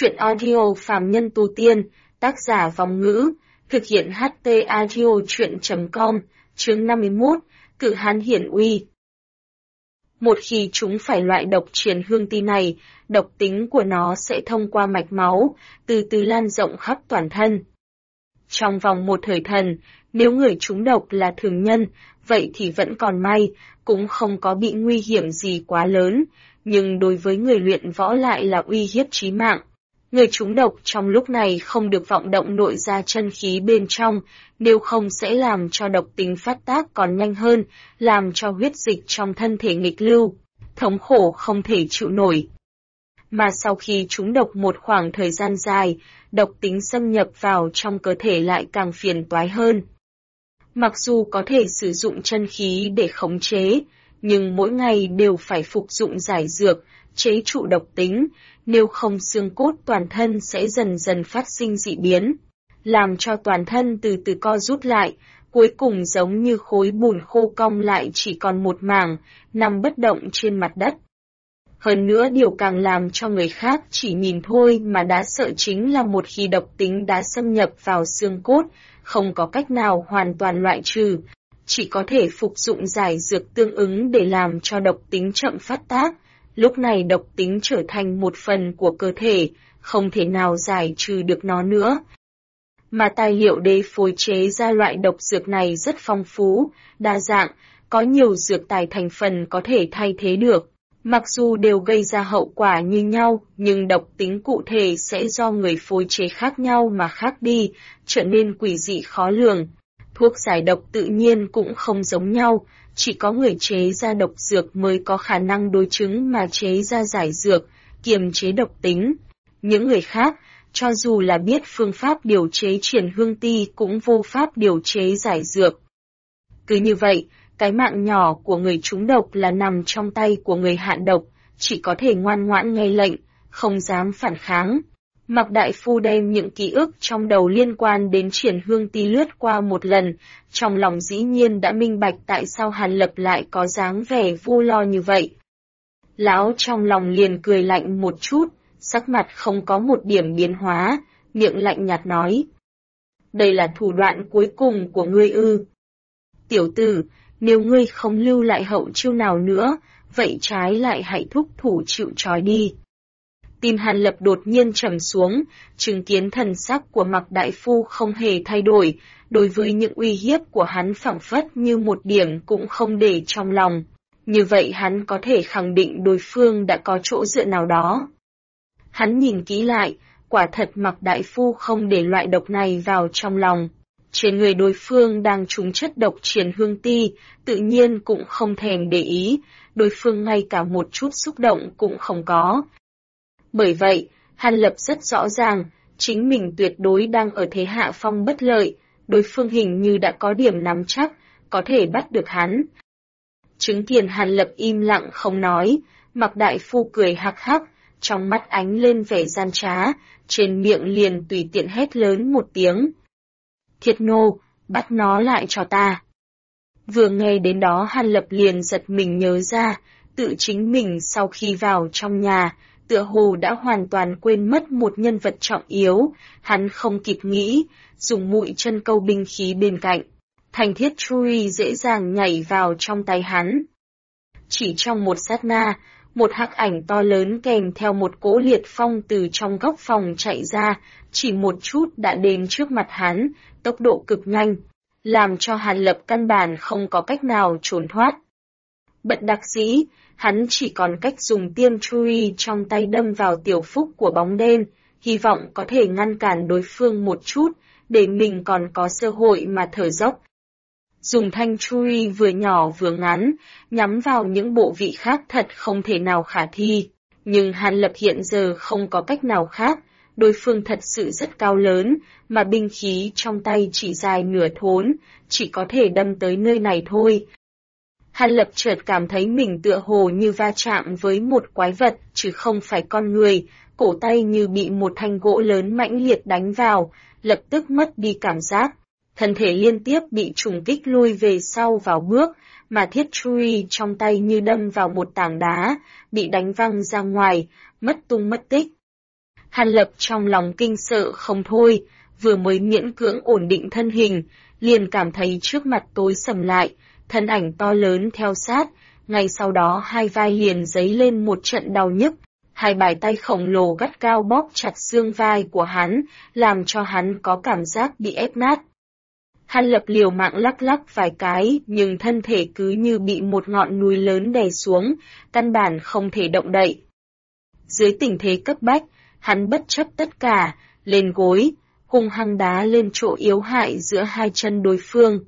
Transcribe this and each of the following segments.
Truyện audio phàm nhân tu tiên, tác giả Vong Ngữ, thực hiện HT audio truyện.com, chương 51, Cự Hán hiển uy. Một khi chúng phải loại độc triển hương ti này, độc tính của nó sẽ thông qua mạch máu, từ từ lan rộng khắp toàn thân. Trong vòng một thời thần, nếu người trúng độc là thường nhân, vậy thì vẫn còn may, cũng không có bị nguy hiểm gì quá lớn, nhưng đối với người luyện võ lại là uy hiếp chí mạng. Người trúng độc trong lúc này không được vọng động nội ra chân khí bên trong, nếu không sẽ làm cho độc tính phát tác còn nhanh hơn, làm cho huyết dịch trong thân thể nghịch lưu, thống khổ không thể chịu nổi. Mà sau khi trúng độc một khoảng thời gian dài, độc tính xâm nhập vào trong cơ thể lại càng phiền toái hơn. Mặc dù có thể sử dụng chân khí để khống chế, nhưng mỗi ngày đều phải phục dụng giải dược, chế trụ độc tính, nếu không xương cốt toàn thân sẽ dần dần phát sinh dị biến, làm cho toàn thân từ từ co rút lại, cuối cùng giống như khối bùn khô cong lại chỉ còn một mảng, nằm bất động trên mặt đất. Hơn nữa điều càng làm cho người khác chỉ nhìn thôi mà đã sợ chính là một khi độc tính đã xâm nhập vào xương cốt, không có cách nào hoàn toàn loại trừ, chỉ có thể phục dụng giải dược tương ứng để làm cho độc tính chậm phát tác. Lúc này độc tính trở thành một phần của cơ thể, không thể nào giải trừ được nó nữa. Mà tài liệu để phối chế ra loại độc dược này rất phong phú, đa dạng, có nhiều dược tài thành phần có thể thay thế được. Mặc dù đều gây ra hậu quả như nhau, nhưng độc tính cụ thể sẽ do người phối chế khác nhau mà khác đi, trở nên quỷ dị khó lường. Thuốc giải độc tự nhiên cũng không giống nhau, chỉ có người chế ra độc dược mới có khả năng đối chứng mà chế ra giải dược, kiềm chế độc tính. Những người khác, cho dù là biết phương pháp điều chế triển hương ti cũng vô pháp điều chế giải dược. Cứ như vậy, cái mạng nhỏ của người trúng độc là nằm trong tay của người hạn độc, chỉ có thể ngoan ngoãn nghe lệnh, không dám phản kháng. Mạc Đại Phu đem những ký ức trong đầu liên quan đến triển hương ti lướt qua một lần, trong lòng dĩ nhiên đã minh bạch tại sao Hàn Lập lại có dáng vẻ vô lo như vậy. Lão trong lòng liền cười lạnh một chút, sắc mặt không có một điểm biến hóa, miệng lạnh nhạt nói. Đây là thủ đoạn cuối cùng của ngươi ư. Tiểu tử, nếu ngươi không lưu lại hậu chiêu nào nữa, vậy trái lại hãy thúc thủ chịu trói đi. Tim Hàn Lập đột nhiên trầm xuống, chứng kiến thần sắc của Mạc Đại Phu không hề thay đổi, đối với những uy hiếp của hắn phảng phất như một điểm cũng không để trong lòng. Như vậy hắn có thể khẳng định đối phương đã có chỗ dựa nào đó. Hắn nhìn kỹ lại, quả thật Mạc Đại Phu không để loại độc này vào trong lòng. Trên người đối phương đang trúng chất độc triển hương ti, tự nhiên cũng không thèm để ý, đối phương ngay cả một chút xúc động cũng không có. Bởi vậy, Hàn Lập rất rõ ràng, chính mình tuyệt đối đang ở thế hạ phong bất lợi, đối phương hình như đã có điểm nắm chắc, có thể bắt được hắn. Chứng kiến Hàn Lập im lặng không nói, Mạc Đại Phu cười hắc hắc, trong mắt ánh lên vẻ gian trá, trên miệng liền tùy tiện hét lớn một tiếng. Thiết nô, bắt nó lại cho ta. Vừa nghe đến đó Hàn Lập liền giật mình nhớ ra, tự chính mình sau khi vào trong nhà, tựa hồ đã hoàn toàn quên mất một nhân vật trọng yếu, hắn không kịp nghĩ, dùng mũi chân câu binh khí bên cạnh. Thanh thiết chui dễ dàng nhảy vào trong tay hắn. Chỉ trong một sát na, một hắc ảnh to lớn kèm theo một cỗ liệt phong từ trong góc phòng chạy ra, chỉ một chút đã đến trước mặt hắn, tốc độ cực nhanh, làm cho Hàn Lập căn bản không có cách nào trốn thoát. Bất đắc dĩ, hắn chỉ còn cách dùng tiêm chui trong tay đâm vào tiểu phúc của bóng đen, hy vọng có thể ngăn cản đối phương một chút, để mình còn có cơ hội mà thở dốc. Dùng thanh chui vừa nhỏ vừa ngắn, nhắm vào những bộ vị khác thật không thể nào khả thi, nhưng Hàn Lập hiện giờ không có cách nào khác, đối phương thật sự rất cao lớn, mà binh khí trong tay chỉ dài nửa thốn, chỉ có thể đâm tới nơi này thôi. Hàn Lập chợt cảm thấy mình tựa hồ như va chạm với một quái vật, chứ không phải con người, cổ tay như bị một thanh gỗ lớn mãnh liệt đánh vào, lập tức mất đi cảm giác. Thân thể liên tiếp bị trùng kích lui về sau vào bước, mà thiết chui trong tay như đâm vào một tảng đá, bị đánh văng ra ngoài, mất tung mất tích. Hàn Lập trong lòng kinh sợ không thôi, vừa mới miễn cưỡng ổn định thân hình, liền cảm thấy trước mặt tối sầm lại, thân ảnh to lớn theo sát, ngay sau đó hai vai liền dấy lên một trận đau nhức, hai bàn tay khổng lồ gắt gao bóp chặt xương vai của hắn, làm cho hắn có cảm giác bị ép nát. Hàn Lập liều mạng lắc lắc vài cái, nhưng thân thể cứ như bị một ngọn núi lớn đè xuống, căn bản không thể động đậy. Dưới tình thế cấp bách, hắn bất chấp tất cả, lên gối, hung hăng đá lên chỗ yếu hại giữa hai chân đối phương.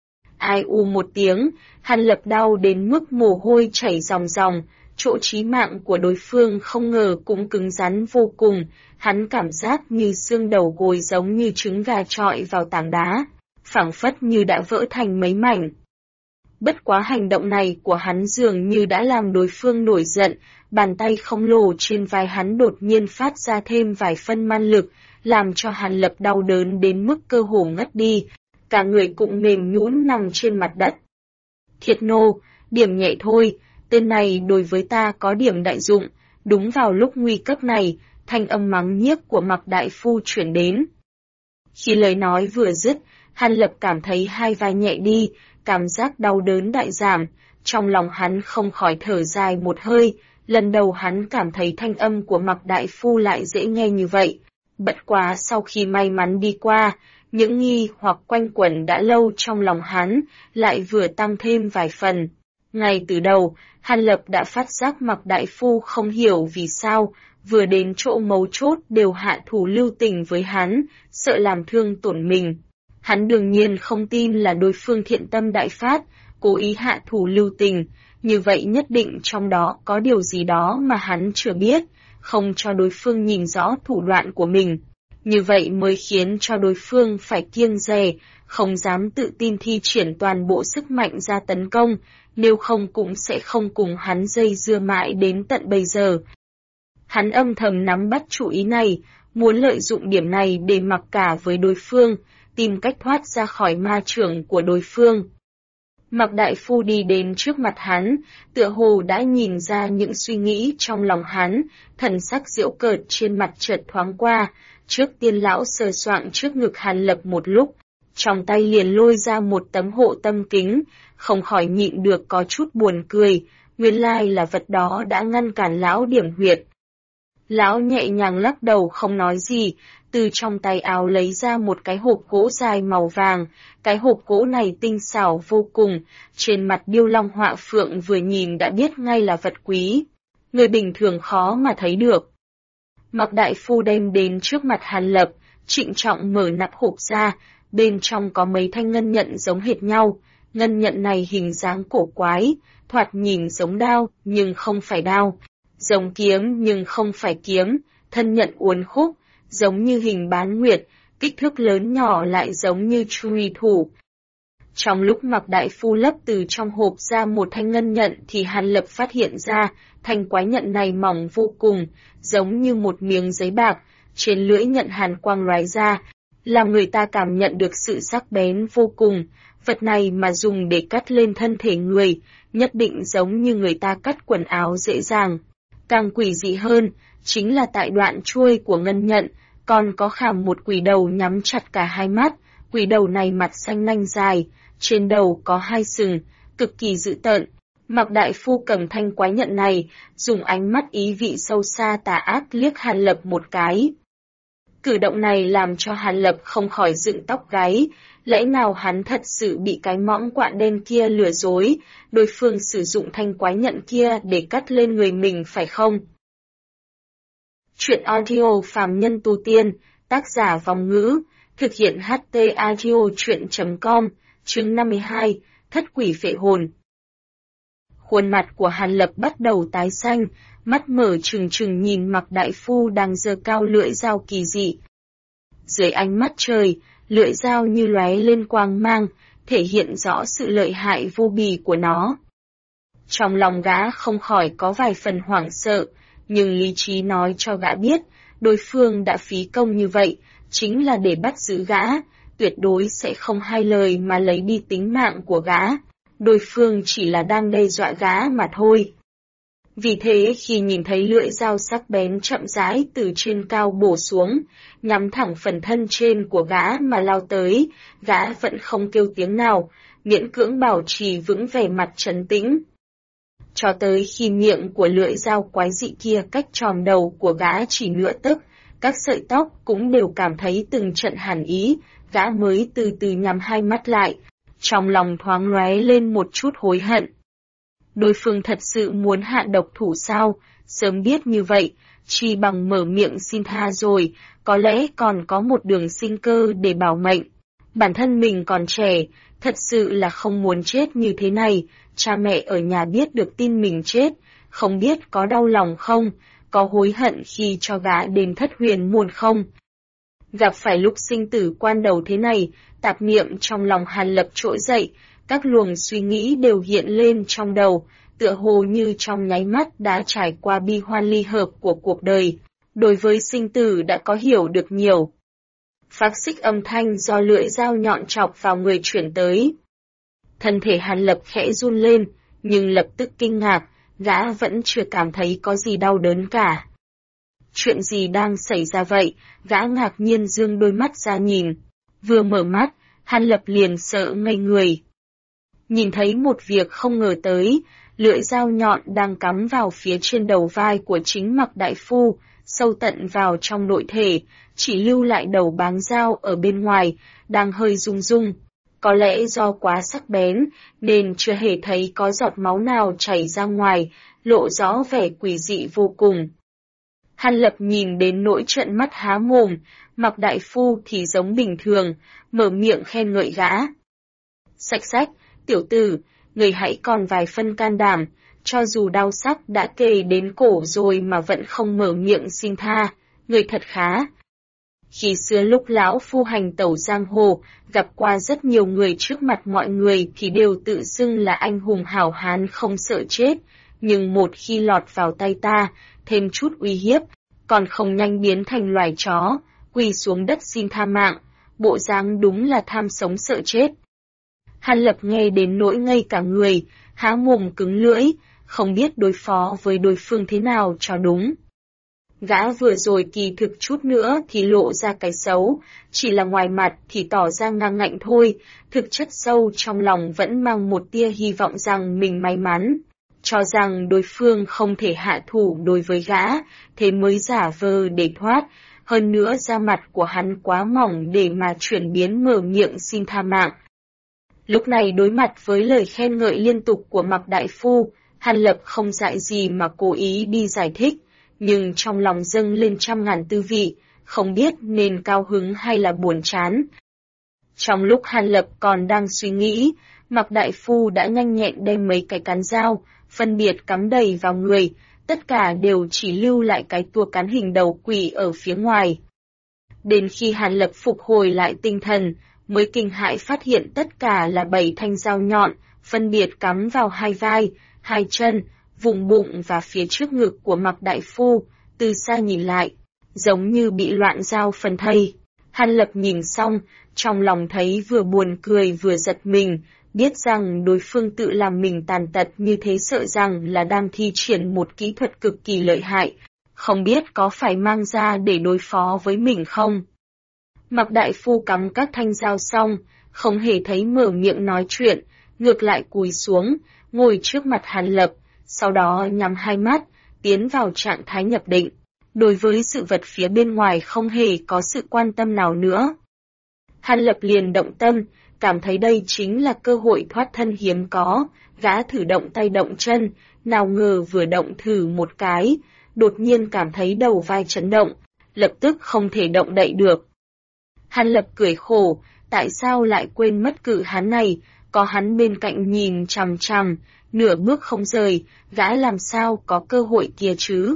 Ai u một tiếng, Hàn Lập đau đến mức mồ hôi chảy ròng ròng, chỗ chí mạng của đối phương không ngờ cũng cứng rắn vô cùng, hắn cảm giác như xương đầu gối giống như trứng gà trọi vào tảng đá, phảng phất như đã vỡ thành mấy mảnh. Bất quá hành động này của hắn dường như đã làm đối phương nổi giận, bàn tay khổng lồ trên vai hắn đột nhiên phát ra thêm vài phân man lực, làm cho Hàn Lập đau đớn đến mức cơ hồ ngất đi, cả người cũng mềm nhũn nằm trên mặt đất. Thiệt nô, điểm nhẹ thôi, tên này đối với ta có điểm đại dụng. Đúng vào lúc nguy cấp này, thanh âm mắng nhiếc của Mạc đại phu chuyển đến. Khi lời nói vừa dứt, Hàn Lập cảm thấy hai vai nhẹ đi, cảm giác đau đớn đại giảm, trong lòng hắn không khỏi thở dài một hơi, lần đầu hắn cảm thấy thanh âm của Mạc đại phu lại dễ nghe như vậy. Bất quá sau khi may mắn đi qua, những nghi hoặc quanh quẩn đã lâu trong lòng hắn, lại vừa tăng thêm vài phần. Ngay từ đầu, Hàn Lập đã phát giác Mạc đại phu không hiểu vì sao, vừa đến chỗ mấu chốt đều hạ thủ lưu tình với hắn, sợ làm thương tổn mình. Hắn đương nhiên không tin là đối phương thiện tâm đại phát, cố ý hạ thủ lưu tình, như vậy nhất định trong đó có điều gì đó mà hắn chưa biết, không cho đối phương nhìn rõ thủ đoạn của mình. Như vậy mới khiến cho đối phương phải kiêng dè, không dám tự tin thi triển toàn bộ sức mạnh ra tấn công, nếu không cũng sẽ không cùng hắn dây dưa mãi đến tận bây giờ. Hắn âm thầm nắm bắt chủ ý này, muốn lợi dụng điểm này để mặc cả với đối phương, tìm cách thoát ra khỏi ma chưởng của đối phương. Mạc đại phu đi đến trước mặt hắn, tựa hồ đã nhìn ra những suy nghĩ trong lòng hắn, thần sắc giễu cợt trên mặt chợt thoáng qua, trước tiên lão sờ soạng trước ngực Hàn Lập một lúc, trong tay liền lôi ra một tấm hộ tâm kính, không khỏi nhịn được có chút buồn cười, nguyên lai là vật đó đã ngăn cản lão điểm huyệt. Lão nhẹ nhàng lắc đầu không nói gì, từ trong tay áo lấy ra một cái hộp gỗ dài màu vàng, cái hộp gỗ này tinh xảo vô cùng, trên mặt điêu long họa phượng vừa nhìn đã biết ngay là vật quý, người bình thường khó mà thấy được. Mạc đại phu đem đến trước mặt Hàn Lập, trịnh trọng mở nắp hộp ra, bên trong có mấy thanh ngân nhận giống hệt nhau, ngân nhận này hình dáng cổ quái, thoạt nhìn giống đao nhưng không phải đao, giống kiếm nhưng không phải kiếm, thân nhận uốn khúc, giống như hình bán nguyệt, kích thước lớn nhỏ lại giống như truy thủ. Trong lúc Mạc đại phu lấp từ trong hộp ra một thanh ngân nhận thì Hàn Lập phát hiện ra, thanh quái nhận này mỏng vô cùng, giống như một miếng giấy bạc, trên lưỡi nhận hàn quang lóe ra, làm người ta cảm nhận được sự sắc bén vô cùng. Vật này mà dùng để cắt lên thân thể người, nhất định giống như người ta cắt quần áo dễ dàng. Càng quỷ dị hơn, chính là tại đoạn chuôi của ngân nhận, còn có khảm một quỷ đầu nhắm chặt cả hai mắt, quỷ đầu này mặt xanh nanh dài, trên đầu có hai sừng, cực kỳ dữ tợn. Mạc đại phu cầm thanh quái nhận này, dùng ánh mắt ý vị sâu xa tà ác liếc Hàn Lập một cái. Cử động này làm cho Hàn Lập không khỏi dựng tóc gáy, lẽ nào hắn thật sự bị cái mõm quạ đen kia lừa dối, đối phương sử dụng thanh quái nhận kia để cắt lên người mình phải không? Chuyện audio phàm nhân tu tiên, tác giả Vong Ngữ, thực hiện HT audio chuyện.com, chương 52, thất quỷ phệ hồn. Khuôn mặt của Hàn Lập bắt đầu tái xanh, mắt mở trừng trừng nhìn Mạc đại phu đang giơ cao lưỡi dao kỳ dị. Dưới ánh mắt trời, lưỡi dao như lóe lên quang mang, thể hiện rõ sự lợi hại vô bì của nó. Trong lòng gã không khỏi có vài phần hoảng sợ, nhưng lý trí nói cho gã biết, đối phương đã phí công như vậy, chính là để bắt giữ gã, tuyệt đối sẽ không hai lời mà lấy đi tính mạng của gã. Đối phương chỉ là đang đe dọa gã mà thôi. Vì thế khi nhìn thấy lưỡi dao sắc bén chậm rãi từ trên cao bổ xuống, nhắm thẳng phần thân trên của gã mà lao tới, gã vẫn không kêu tiếng nào, miễn cưỡng bảo trì vững vẻ mặt trấn tĩnh. Cho tới khi miệng của lưỡi dao quái dị kia cách tròm đầu của gã chỉ nửa tấc, các sợi tóc cũng đều cảm thấy từng trận hàn ý, gã mới từ từ nhắm hai mắt lại, trong lòng thoáng lóe lên một chút hối hận. Đối phương thật sự muốn hạ độc thủ sao, sớm biết như vậy, chỉ bằng mở miệng xin tha rồi, có lẽ còn có một đường sinh cơ để bảo mệnh. Bản thân mình còn trẻ, thật sự là không muốn chết như thế này, cha mẹ ở nhà biết được tin mình chết, không biết có đau lòng không, có hối hận khi cho gã đến Thất Huyền môn không. Gặp phải lúc sinh tử quan đầu thế này, tạp niệm trong lòng Hàn Lập trỗi dậy, các luồng suy nghĩ đều hiện lên trong đầu, tựa hồ như trong nháy mắt đã trải qua bi hoan ly hợp của cuộc đời, đối với sinh tử đã có hiểu được nhiều. Phác xích âm thanh do lưỡi dao nhọn chọc vào người chuyển tới. Thân thể Hàn Lập khẽ run lên, nhưng lập tức kinh ngạc, gã vẫn chưa cảm thấy có gì đau đớn cả. Chuyện gì đang xảy ra vậy? Gã ngạc nhiên dương đôi mắt ra nhìn. Vừa mở mắt, Hàn Lập liền sợ ngây người. Nhìn thấy một việc không ngờ tới, lưỡi dao nhọn đang cắm vào phía trên đầu vai của chính Mạc đại phu, sâu tận vào trong nội thể, chỉ lưu lại đầu báng dao ở bên ngoài, đang hơi rung rung. Có lẽ do quá sắc bén, nên chưa hề thấy có giọt máu nào chảy ra ngoài, lộ rõ vẻ quỷ dị vô cùng. Hàn Lập nhìn đến nỗi trợn mắt há mồm, Mạc đại phu thì giống bình thường, mở miệng khen ngợi gã. Sạch sách, tiểu tử, người hãy còn vài phân can đảm, cho dù đau sắc đã kề đến cổ rồi mà vẫn không mở miệng xin tha, người thật khá. Khi xưa lúc lão phu hành tẩu giang hồ, gặp qua rất nhiều người trước mặt mọi người thì đều tự xưng là anh hùng hảo hán không sợ chết, nhưng một khi lọt vào tay ta, thêm chút uy hiếp, còn không nhanh biến thành loài chó, quỳ xuống đất xin tha mạng, bộ dáng đúng là tham sống sợ chết. Hàn Lập nghe đến nỗi ngây cả người, há mồm cứng lưỡi, không biết đối phó với đối phương thế nào cho đúng. Gã vừa rồi kỳ thực chút nữa thì lộ ra cái xấu, chỉ là ngoài mặt thì tỏ ra ngang ngạnh thôi, thực chất sâu trong lòng vẫn mang một tia hy vọng rằng mình may mắn, cho rằng đối phương không thể hạ thủ đối với gã, thế mới giả vờ để thoát, hơn nữa da mặt của hắn quá mỏng để mà chuyển biến mở miệng xin tha mạng. Lúc này đối mặt với lời khen ngợi liên tục của Mạc đại phu, Hàn Lập không dại gì mà cố ý đi giải thích, nhưng trong lòng dâng lên trăm ngàn tư vị, không biết nên cao hứng hay là buồn chán. Trong lúc Hàn Lập còn đang suy nghĩ, Mạc đại phu đã nhanh nhẹn đem mấy cái cán dao, phân biệt cắm đầy vào người, tất cả đều chỉ lưu lại cái tua cán hình đầu quỷ ở phía ngoài. Đến khi Hàn Lập phục hồi lại tinh thần, mới kinh hãi phát hiện tất cả là 7 thanh dao nhọn, phân biệt cắm vào hai vai, hai chân, vùng bụng và phía trước ngực của Mạc đại phu, từ xa nhìn lại, giống như bị loạn dao phân thây. Hàn Lập nhìn xong, trong lòng thấy vừa buồn cười vừa giật mình, biết rằng đối phương tự làm mình tàn tật như thế sợ rằng là đang thi triển một kỹ thuật cực kỳ lợi hại, không biết có phải mang ra để đối phó với mình không. Mạc đại phu cắm các thanh dao xong, không hề thấy mở miệng nói chuyện, ngược lại cúi xuống, ngồi trước mặt Hàn Lập, sau đó nhắm hai mắt, tiến vào trạng thái nhập định. Đối với sự vật phía bên ngoài không hề có sự quan tâm nào nữa. Hàn Lập liền động tâm, cảm thấy đây chính là cơ hội thoát thân hiếm có, gã thử động tay động chân, nào ngờ vừa động thử một cái, đột nhiên cảm thấy đầu vai chấn động, lập tức không thể động đậy được. Hàn Lập cười khổ, tại sao lại quên mất cự hắn này, có hắn bên cạnh nhìn chằm chằm, nửa bước không rời, gã làm sao có cơ hội kia chứ.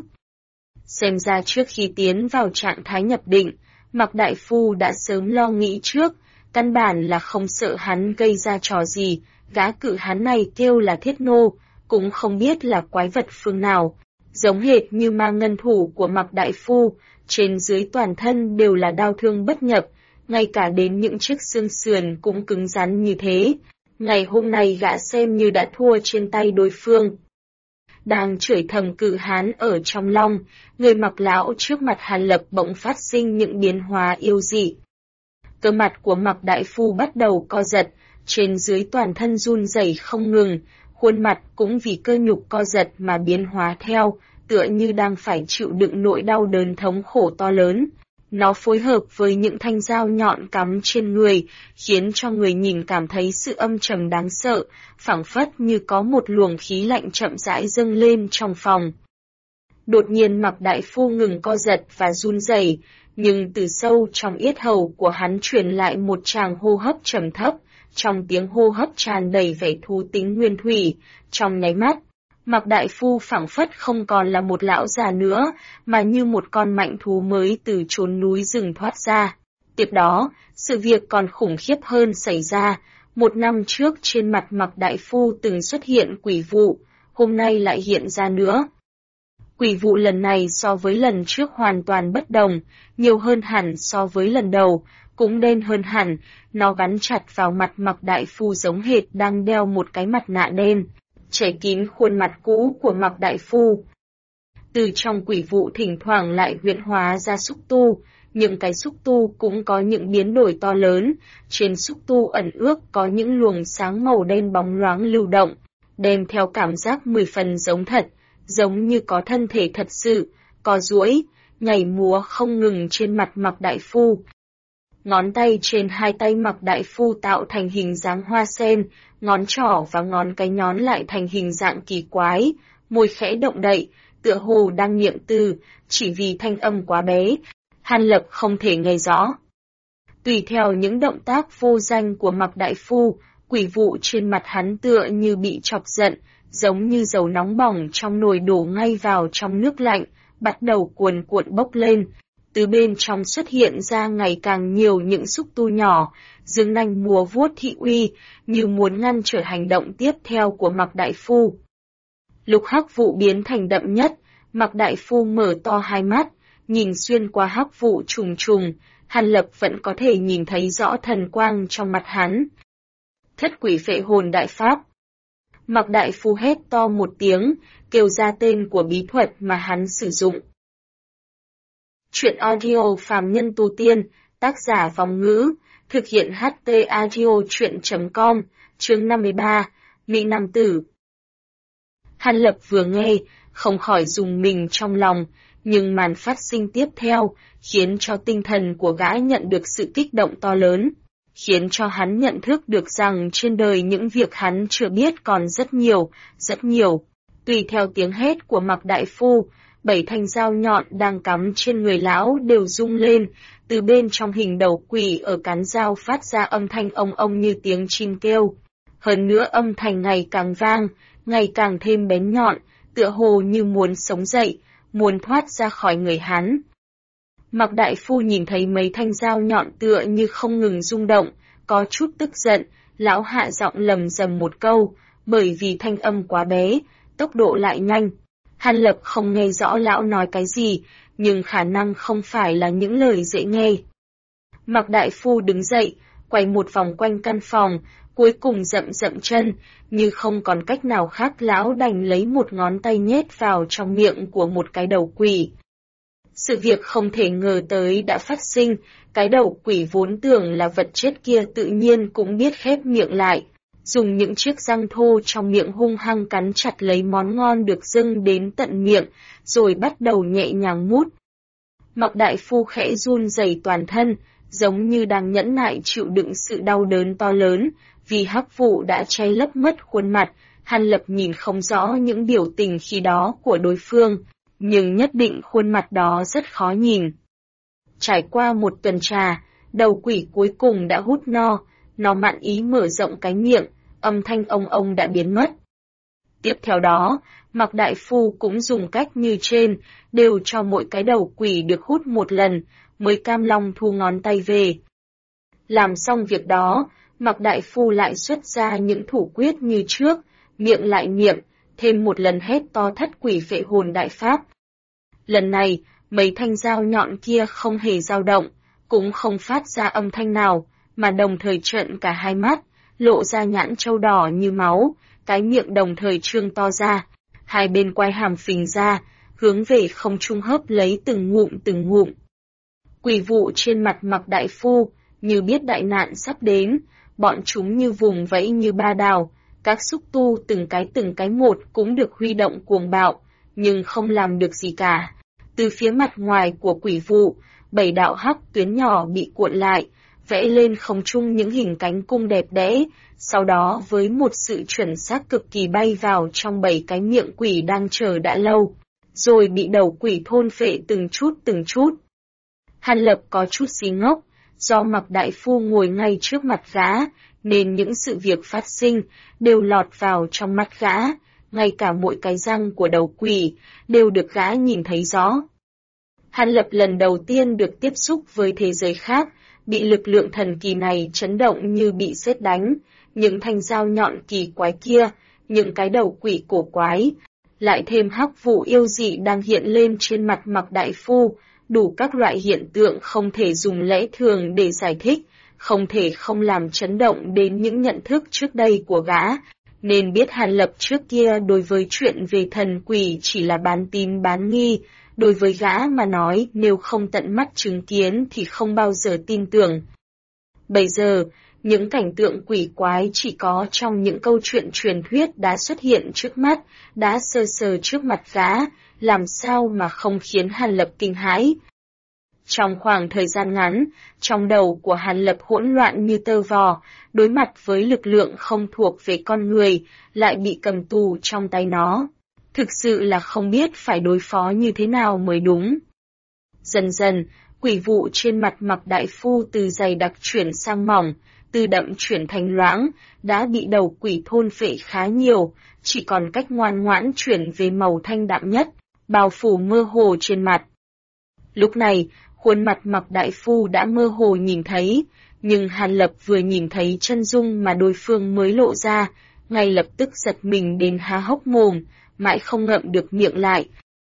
Xem ra trước khi tiến vào trạng thái nhập định, Mạc đại phu đã sớm lo nghĩ trước, căn bản là không sợ hắn gây ra trò gì, gã cự hắn này kêu là thiết nô, cũng không biết là quái vật phương nào, giống hệt như ma ngân thủ của Mạc đại phu, trên dưới toàn thân đều là đau thương bất nhập, ngay cả đến những chiếc xương sườn cũng cứng rắn như thế. Ngày hôm nay gã xem như đã thua trên tay đối phương. đang chửi thầm Cự Hán ở trong lòng, người Mạc lão trước mặt Hàn Lập bỗng phát sinh những biến hóa yêu dị. Cơ mặt của Mạc đại phu bắt đầu co giật, trên dưới toàn thân run rẩy không ngừng, khuôn mặt cũng vì cơ nhục co giật mà biến hóa theo, tựa như đang phải chịu đựng nỗi đau đớn thống khổ to lớn. Nó phối hợp với những thanh dao nhọn cắm trên người, khiến cho người nhìn cảm thấy sự âm trầm đáng sợ, phảng phất như có một luồng khí lạnh chậm rãi dâng lên trong phòng. Đột nhiên Mạc đại phu ngừng co giật và run rẩy, nhưng từ sâu trong yết hầu của hắn truyền lại một tràng hô hấp trầm thấp, trong tiếng hô hấp tràn đầy vẻ thú tính nguyên thủy, trong nháy mắt. Mạc đại phu phảng phất không còn là một lão già nữa, mà như một con mạnh thú mới từ chốn núi rừng thoát ra. Tiếp đó, sự việc còn khủng khiếp hơn xảy ra. 1 năm trước trên mặt Mạc đại phu từng xuất hiện quỷ vụ, hôm nay lại hiện ra nữa. Quỷ vụ lần này so với lần trước hoàn toàn bất đồng, nhiều hơn hẳn so với lần đầu, cũng đen hơn hẳn, nó gắn chặt vào mặt Mạc đại phu giống hệt đang đeo một cái mặt nạ đen, che kín khuôn mặt cũ của Mạc đại phu. Từ trong quỷ vụ thỉnh thoảng lại huyễn hóa ra xúc tu, những cái xúc tu cũng có những biến đổi to lớn, trên xúc tu ẩn ước có những luồng sáng màu đen bóng loáng lưu động, đem theo cảm giác 10 phần giống thật, giống như có thân thể thật sự, co duỗi, nhảy múa không ngừng trên mặt Mạc đại phu. Ngón tay trên hai tay Mạc đại phu tạo thành hình dáng hoa sen, ngón trỏ và ngón cái nhón lại thành hình dạng kỳ quái, môi khẽ động đậy, tựa hồ đang niệm từ, chỉ vì thanh âm quá bé, Hàn Lập không thể nghe rõ. Tùy theo những động tác vô danh của Mạc đại phu, quỷ vụ trên mặt hắn tựa như bị chọc giận, giống như dầu nóng bỏng trong nồi đổ ngay vào trong nước lạnh, bắt đầu cuồn cuộn bốc lên. Từ bên trong xuất hiện ra ngày càng nhiều những xúc tu nhỏ, dương nanh múa vuốt thị uy, như muốn ngăn trở hành động tiếp theo của Mạc đại phu. Lúc hắc vụ biến thành đậm nhất, Mạc đại phu mở to hai mắt, nhìn xuyên qua hắc vụ trùng trùng, Hàn Lập vẫn có thể nhìn thấy rõ thần quang trong mặt hắn. Thất quỷ phệ hồn đại pháp. Mạc đại phu hét to một tiếng, kêu ra tên của bí thuật mà hắn sử dụng. Truyện audio phàm nhân tu tiên, tác giả Vong Ngữ, thực hiện HT audio truyện.com, chương 53, Mỹ Nam Tử. Hàn Lập vừa nghe, không khỏi rùng mình trong lòng, nhưng màn phát sinh tiếp theo, khiến cho tinh thần của gã nhận được sự kích động to lớn, khiến cho hắn nhận thức được rằng trên đời những việc hắn chưa biết còn rất nhiều, rất nhiều. Tùy theo tiếng hét của Mạc đại phu, 7 thanh dao nhọn đang cắm trên người lão đều rung lên, từ bên trong hình đầu quỷ ở cán dao phát ra âm thanh ông ông như tiếng chim kêu. Hơn nữa âm thanh ngày càng vang, ngày càng thêm bén nhọn, tựa hồ như muốn sống dậy, muốn thoát ra khỏi người hắn. Mạc đại phu nhìn thấy mấy thanh dao nhọn tựa như không ngừng rung động, có chút tức giận, lão hạ giọng lầm rầm một câu, bởi vì thanh âm quá bé, tốc độ lại nhanh. Hàn Lập không nghe rõ lão nói cái gì, nhưng khả năng không phải là những lời dễ nghe. Mạc đại phu đứng dậy, quay một vòng quanh căn phòng, cuối cùng dậm chân, như không còn cách nào khác lão đành lấy một ngón tay nhét vào trong miệng của một cái đầu quỷ. Sự việc không thể ngờ tới đã phát sinh, cái đầu quỷ vốn tưởng là vật chết kia tự nhiên cũng biết khép miệng lại, dùng những chiếc răng thô trong miệng hung hăng cắn chặt lấy món ngon được dâng đến tận miệng, rồi bắt đầu nhẹ nhàng mút. Mạc đại phu khẽ run rẩy toàn thân, giống như đang nhẫn nại chịu đựng sự đau đớn to lớn, vì hắc vụ đã che lấp mất khuôn mặt. Hàn Lập nhìn không rõ những biểu tình khi đó của đối phương, nhưng nhất định khuôn mặt đó rất khó nhìn. Trải qua một tuần trà, đầu quỷ cuối cùng đã hút no, nó mạn ý mở rộng cái miệng, âm thanh ông ông đã biến mất. Tiếp theo đó, Mạc đại phu cũng dùng cách như trên, đều cho mỗi cái đầu quỷ được hút một lần, mới cam lòng thu ngón tay về. Làm xong việc đó, Mạc đại phu lại xuất ra những thủ quyết như trước, miệng lại niệm, thêm một lần hét to thất quỷ phệ hồn đại pháp. Lần này, mấy thanh dao nhọn kia không hề dao động, cũng không phát ra âm thanh nào, mà đồng thời trợn cả hai mắt, lộ ra nhãn trâu đỏ như máu, cái miệng đồng thời trương to ra. hai bên quai hàm phình ra, hướng về không trung hấp lấy từng ngụm. Quỷ vụ trên mặt Mạc đại phu, như biết đại nạn sắp đến, bọn chúng như vùng vẫy như ba đào, các xúc tu từng cái một cũng được huy động cuồng bạo, nhưng không làm được gì cả. Từ phía mặt ngoài của quỷ vụ, 7 đạo hắc tuyến nhỏ bị cuộn lại, vẽ lên không trung những hình cánh cung đẹp đẽ, sau đó với một sự chuẩn xác cực kỳ bay vào trong 7 cái miệng quỷ đang chờ đã lâu, rồi bị đầu quỷ thôn phệ từng chút. Hàn Lập có chút xí ngốc, do Mạc đại phu ngồi ngay trước mặt gã, nên những sự việc phát sinh đều lọt vào trong mắt gã, ngay cả mỗi cái răng của đầu quỷ đều được gã nhìn thấy rõ. Hàn Lập lần đầu tiên được tiếp xúc với thế giới khác, bị lực lượng thần kỳ này chấn động như bị sét đánh, những thanh dao nhọn kỳ quái kia, những cái đầu quỷ cổ quái, lại thêm hắc vụ yêu dị đang hiện lên trên mặt Mạc đại phu, đủ các loại hiện tượng không thể dùng lẽ thường để giải thích, không thể không làm chấn động đến những nhận thức trước đây của gã, nên biết Hàn Lập trước kia đối với chuyện về thần quỷ chỉ là bán tín bán nghi, đối với gã mà nói nếu không tận mắt chứng kiến thì không bao giờ tin tưởng. Bây giờ, những cảnh tượng quỷ quái chỉ có trong những câu chuyện truyền thuyết đã xuất hiện trước mắt, đã sờ trước mặt gã, làm sao mà không khiến Hàn Lập kinh hãi. Trong khoảng thời gian ngắn, trong đầu của Hàn Lập hỗn loạn như tơ vò, đối mặt với lực lượng không thuộc về con người, lại bị cầm tù trong tay nó. Thực sự là không biết phải đối phó như thế nào mới đúng. Dần dần, quỷ vụ trên mặt Mạc đại phu từ dày đặc chuyển sang mỏng, từ đậm chuyển thành loãng, đã bị đầu quỷ thôn phệ khá nhiều, chỉ còn cách ngoan ngoãn chuyển về màu thanh đạm nhất, bao phủ mơ hồ trên mặt. Lúc này, khuôn mặt Mạc đại phu đã mơ hồ nhìn thấy, nhưng Hàn Lập vừa nhìn thấy chân dung mà đối phương mới lộ ra, ngay lập tức giật mình đến há hốc mồm, mãi không ngậm được miệng lại.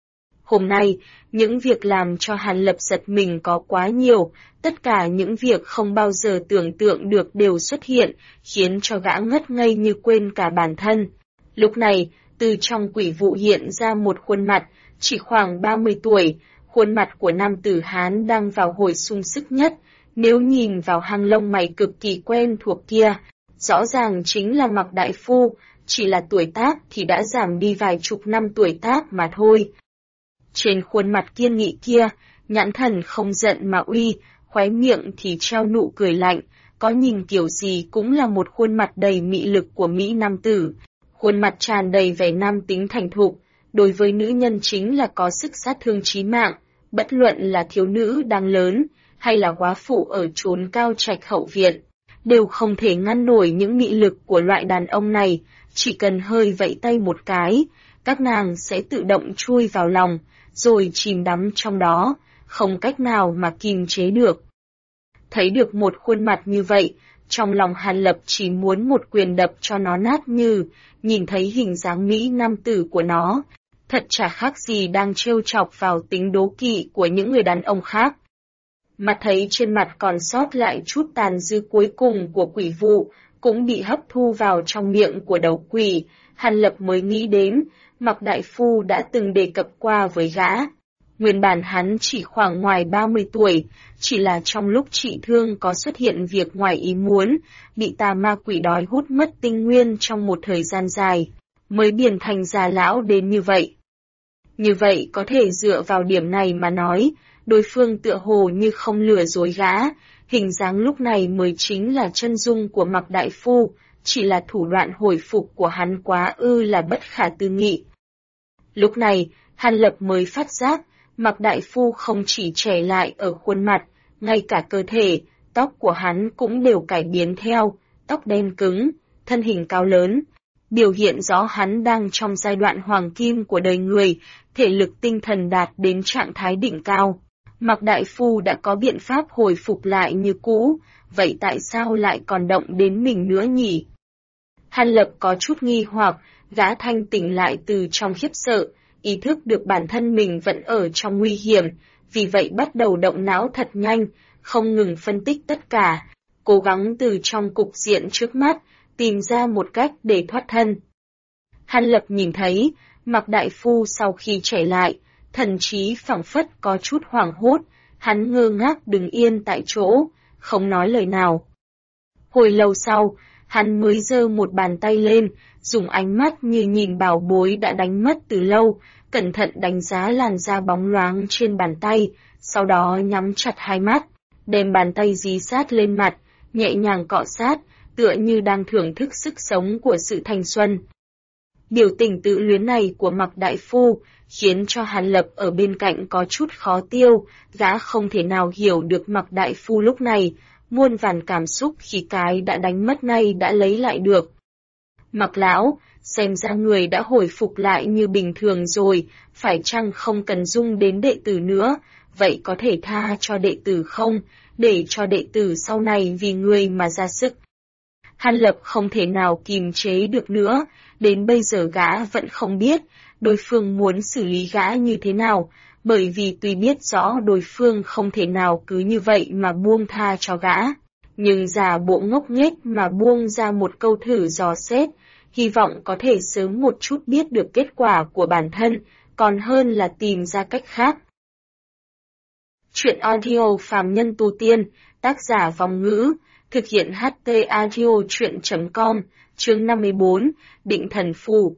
Hôm nay, những việc làm cho Hàn Lập giật mình có quá nhiều, tất cả những việc không bao giờ tưởng tượng được đều xuất hiện, khiến cho gã ngất ngây như quên cả bản thân. Lúc này, từ trong quỷ vụ hiện ra một khuôn mặt, chỉ khoảng 30 tuổi, khuôn mặt của nam tử Hán đang vào hồi sung sức nhất, nếu nhìn vào hàng lông mày cực kỳ quen thuộc kia, rõ ràng chính là Mạc đại phu, chỉ là tuổi tác thì đã giảm đi vài chục năm tuổi tác mà thôi. Trên khuôn mặt kiên nghị kia, nhãn thần không giận mà uy, khóe miệng thì treo nụ cười lạnh, có nhìn kiểu gì cũng là một khuôn mặt đầy mị lực của Mỹ nam tử. Khuôn mặt tràn đầy vẻ nam tính thành thục, đối với nữ nhân chính là có sức sát thương chí mạng, bất luận là thiếu nữ đang lớn, hay là góa phụ ở chốn cao trạch hậu viện, đều không thể ngăn nổi những mị lực của loại đàn ông này, chỉ cần hơi vẫy tay một cái, các nàng sẽ tự động chui vào lòng, rồi chìm đắm trong đó, không cách nào mà kìm chế được. Thấy được một khuôn mặt như vậy, trong lòng Hàn Lập chỉ muốn một quyền đập cho nó nát như, nhìn thấy hình dáng mỹ nam tử của nó, thật chả khác gì đang trêu chọc vào tính đố kỵ của những người đàn ông khác. Mà thấy trên mặt còn sót lại chút tàn dư cuối cùng của quỷ vụ, cũng bị hấp thu vào trong miệng của đầu quỷ, Hàn Lập mới nghĩ đến, Mạc đại phu đã từng đề cập qua với gã. Nguyên bản hắn chỉ khoảng ngoài 30 tuổi, chỉ là trong lúc trị thương có xuất hiện việc ngoài ý muốn, bị tà ma quỷ đói hút mất tinh nguyên trong một thời gian dài, mới biến thành già lão đến như vậy. Như vậy có thể dựa vào điểm này mà nói, đối phương tựa hồ như không lừa dối gã, hình dáng lúc này mới chính là chân dung của Mạc đại phu, chỉ là thủ đoạn hồi phục của hắn quá là bất khả tư nghị. Lúc này, Hàn Lập mới phát giác, Mạc đại phu không chỉ trẻ lại ở khuôn mặt, ngay cả cơ thể, tóc của hắn cũng đều cải biến theo, tóc đen cứng, thân hình cao lớn, biểu hiện rõ hắn đang trong giai đoạn hoàng kim của đời người, thể lực tinh thần đạt đến trạng thái đỉnh cao. Mạc đại phu đã có biện pháp hồi phục lại như cũ, vậy tại sao lại còn động đến mình nữa nhỉ? Hàn Lập có chút nghi hoặc, gã thanh tỉnh lại từ trong khiếp sợ, ý thức được bản thân mình vẫn ở trong nguy hiểm, vì vậy bắt đầu động não thật nhanh, không ngừng phân tích tất cả, cố gắng từ trong cục diện trước mắt, tìm ra một cách để thoát thân. Hàn Lập nhìn thấy, Mạc Đại Phu sau khi trẻ lại, thần trí phảng phất có chút hoảng hốt, hắn ngơ ngác đứng yên tại chỗ, không nói lời nào. Hồi lâu sau, hắn mới giơ một bàn tay lên, dùng ánh mắt như nhìn bảo bối đã đánh mất từ lâu, cẩn thận đánh giá làn da bóng loáng trên bàn tay, sau đó nhắm chặt hai mắt, đem bàn tay dí sát lên mặt, nhẹ nhàng cọ sát, tựa như đang thưởng thức sức sống của sự thanh xuân. Biểu tình tự luyến này của Mạc Đại Phu khiến cho Hàn Lập ở bên cạnh có chút khó tiêu, gã không thể nào hiểu được Mạc Đại Phu lúc này, muôn vàn cảm xúc khi cái đã đánh mất này đã lấy lại được. Mạc lão, xem ra người đã hồi phục lại như bình thường rồi, phải chăng không cần dung đến đệ tử nữa, vậy có thể tha cho đệ tử không, để cho đệ tử sau này vì người mà ra sức. Hàn Lập không thể nào kìm chế được nữa, đến bây giờ gã vẫn không biết đối phương muốn xử lý gã như thế nào, bởi vì tuy biết rõ đối phương không thể nào cứ như vậy mà buông tha cho gã, nhưng giả bộ ngốc nghếch mà buông ra một câu thử dò xét, hy vọng có thể sớm một chút biết được kết quả của bản thân, còn hơn là tìm ra cách khác. Chuyện audio Phàm Nhân Tu Tiên, tác giả Vong Ngữ, thực hiện HT Audio Chuyện.com, chương 54, Định Thần Phù.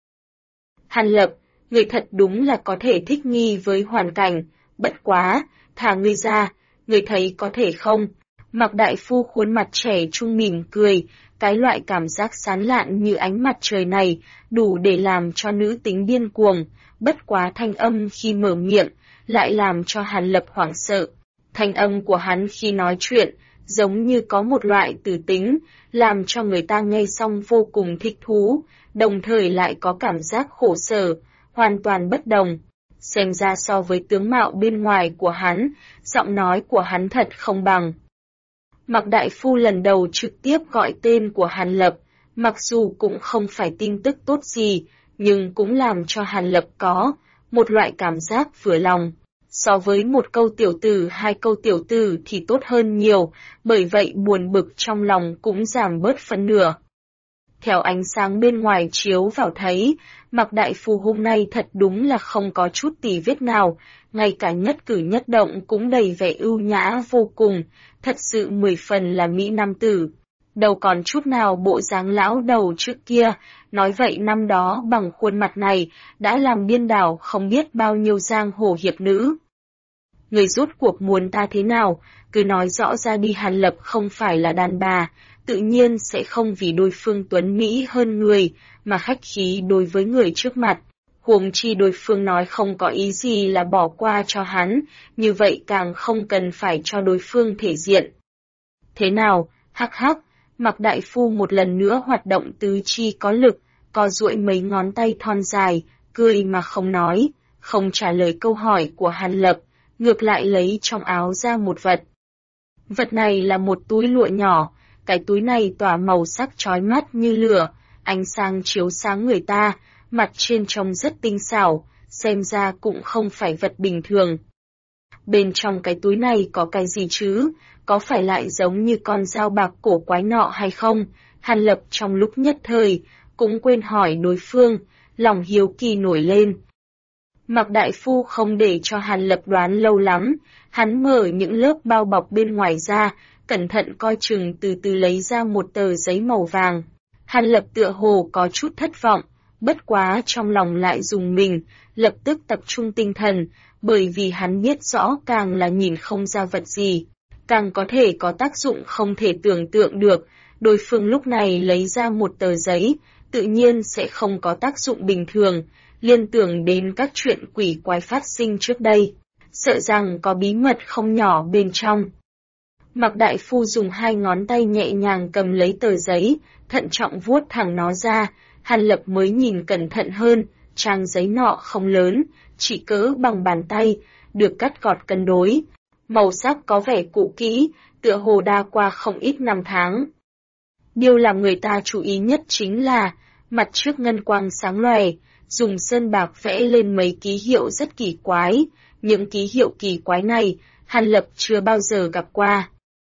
Hàn Lập, người thật đúng là có thể thích nghi với hoàn cảnh, bất quá, thả ngươi ra, người thấy có thể không? Mạc Đại Phu khuôn mặt trẻ trung mỉm cười, cái loại cảm giác sán lạn như ánh mặt trời này, đủ để làm cho nữ tính điên cuồng, bất quá thanh âm khi mở miệng, lại làm cho Hàn Lập hoảng sợ. Thanh âm của hắn khi nói chuyện, giống như có một loại tử tính, làm cho người ta nghe xong vô cùng thích thú, đồng thời lại có cảm giác khổ sở, hoàn toàn bất đồng. Xem ra so với tướng mạo bên ngoài của hắn, giọng nói của hắn thật không bằng. Mạc Đại Phu lần đầu trực tiếp gọi tên của Hàn Lập, mặc dù cũng không phải tin tức tốt gì, nhưng cũng làm cho Hàn Lập có một loại cảm giác vừa lòng. So với một câu tiểu tử hai câu tiểu tử thì tốt hơn nhiều, bởi vậy buồn bực trong lòng cũng giảm bớt phân nửa. Theo ánh sáng bên ngoài chiếu vào thấy, Mạc Đại Phu hôm nay thật đúng là không có chút tì vết nào, ngay cả nhất cử nhất động cũng đầy vẻ ưu nhã vô cùng, thật sự 10 phần là mỹ nam tử. Đâu còn chút nào bộ dáng lão đầu trước kia, nói vậy năm đó bằng khuôn mặt này, đã làm điên đảo không biết bao nhiêu giang hồ hiệp nữ. Người rốt cuộc muốn ta thế nào, cứ nói rõ ra đi. Hàn Lập không phải là đàn bà, tự nhiên sẽ không vì đối phương tuấn Mỹ hơn người, mà khách khí đối với người trước mặt. Huống chi đối phương nói không có ý gì là bỏ qua cho hắn, như vậy càng không cần phải cho đối phương thể diện. Thế nào, hắc hắc, Mạc Đại Phu một lần nữa hoạt động tứ chi có lực, co duỗi mấy ngón tay thon dài, cười mà không nói, không trả lời câu hỏi của Hàn Lập, ngược lại lấy trong áo ra một vật. Vật này là một túi lụa nhỏ, cái túi này tỏa màu sắc chói mắt như lửa, ánh sáng chiếu sáng người ta, mặt trên trông rất tinh xảo, xem ra cũng không phải vật bình thường. Bên trong cái túi này có cái gì chứ, có phải lại giống như con dao bạc cổ quái nọ hay không? Hàn Lập trong lúc nhất thời, cũng quên hỏi đối phương, lòng hiếu kỳ nổi lên. Mạc Đại Phu không để cho Hàn Lập đoán lâu lắm, hắn mở những lớp bao bọc bên ngoài ra, cẩn thận coi chừng từ từ lấy ra một tờ giấy màu vàng. Hàn Lập tựa hồ có chút thất vọng, bất quá trong lòng lại rùng mình, lập tức tập trung tinh thần, bởi vì hắn biết rõ càng là nhìn không ra vật gì, càng có thể có tác dụng không thể tưởng tượng được. Đối phương lúc này lấy ra một tờ giấy, tự nhiên sẽ không có tác dụng bình thường, liên tưởng đến các chuyện quỷ quái phát sinh trước đây, sợ rằng có bí mật không nhỏ bên trong. Mạc Đại Phu dùng hai ngón tay nhẹ nhàng cầm lấy tờ giấy, thận trọng vuốt thẳng nó ra. Hàn Lập mới nhìn cẩn thận hơn, trang giấy nọ không lớn, chỉ cỡ bằng bàn tay, được cắt gọt cân đối. Màu sắc có vẻ cũ kỹ, tựa hồ đã qua không ít năm tháng. Điều làm người ta chú ý nhất chính là, mặt trước ngân quang sáng lòe, dùng sơn bạc vẽ lên mấy ký hiệu rất kỳ quái. Những ký hiệu kỳ quái này, Hàn Lập chưa bao giờ gặp qua.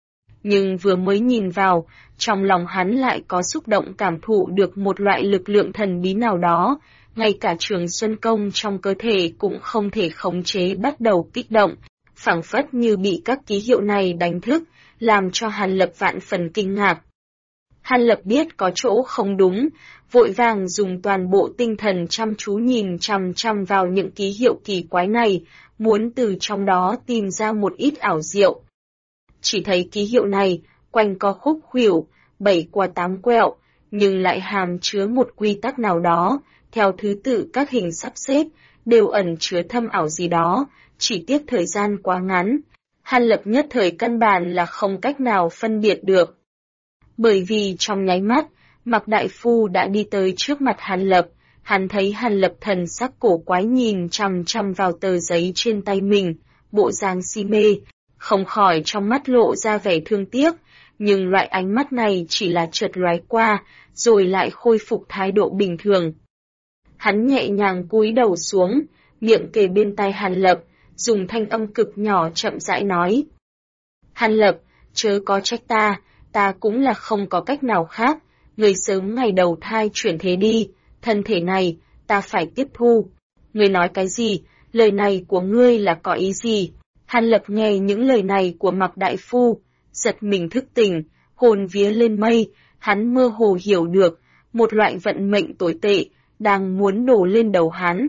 Nhưng vừa mới nhìn vào, trong lòng hắn lại có xúc động cảm thụ được một loại lực lượng thần bí nào đó, ngay cả Trường Xuân Công trong cơ thể cũng không thể khống chế bắt đầu kích động, phảng phất như bị các ký hiệu này đánh thức, làm cho Hàn Lập vạn phần kinh ngạc. Hàn Lập biết có chỗ không đúng, vội vàng dùng toàn bộ tinh thần chăm chú nhìn chằm chằm vào những ký hiệu kỳ quái này, muốn từ trong đó tìm ra một ít ảo diệu. Chỉ thấy ký hiệu này, quanh co khúc khuỷu, 7 qua 8 quẹo, nhưng lại hàm chứa một quy tắc nào đó, theo thứ tự các hình sắp xếp, đều ẩn chứa thâm ảo gì đó, chỉ tiếc thời gian quá ngắn. Hàn Lập nhất thời căn bản là không cách nào phân biệt được. Bởi vì trong nháy mắt, Mạc Đại Phu đã đi tới trước mặt Hàn Lập, hắn thấy Hàn Lập thần sắc cổ quái nhìn chằm chằm vào tờ giấy trên tay mình, bộ dáng si mê, không khỏi trong mắt lộ ra vẻ thương tiếc, nhưng loại ánh mắt này chỉ là chợt lóe qua, rồi lại khôi phục thái độ bình thường. Hắn nhẹ nhàng cúi đầu xuống, miệng kề bên tai Hàn Lập, dùng thanh âm cực nhỏ chậm rãi nói. Hàn Lập, chớ có trách ta cũng là không có cách nào khác, người sớm ngày đầu thai chuyển thế đi, thân thể này, ta phải tiếp thu. Ngươi nói cái gì, lời này của ngươi là có ý gì? Hàn Lập nghe những lời này của Mạc Đại Phu, giật mình thức tỉnh, hồn vía lên mây, hắn mơ hồ hiểu được, một loại vận mệnh tồi tệ, đang muốn đổ lên đầu hắn.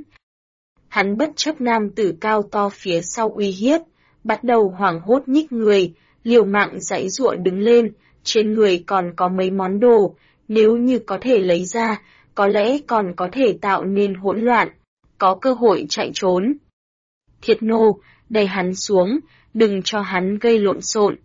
Hắn bất chấp nam tử cao to phía sau uy hiếp, bắt đầu hoảng hốt nhích người, liều mạng giãy giụa đứng lên, trên người còn có mấy món đồ, nếu như có thể lấy ra, có lẽ còn có thể tạo nên hỗn loạn, có cơ hội chạy trốn. Thiết nô, đẩy hắn xuống, đừng cho hắn gây lộn xộn.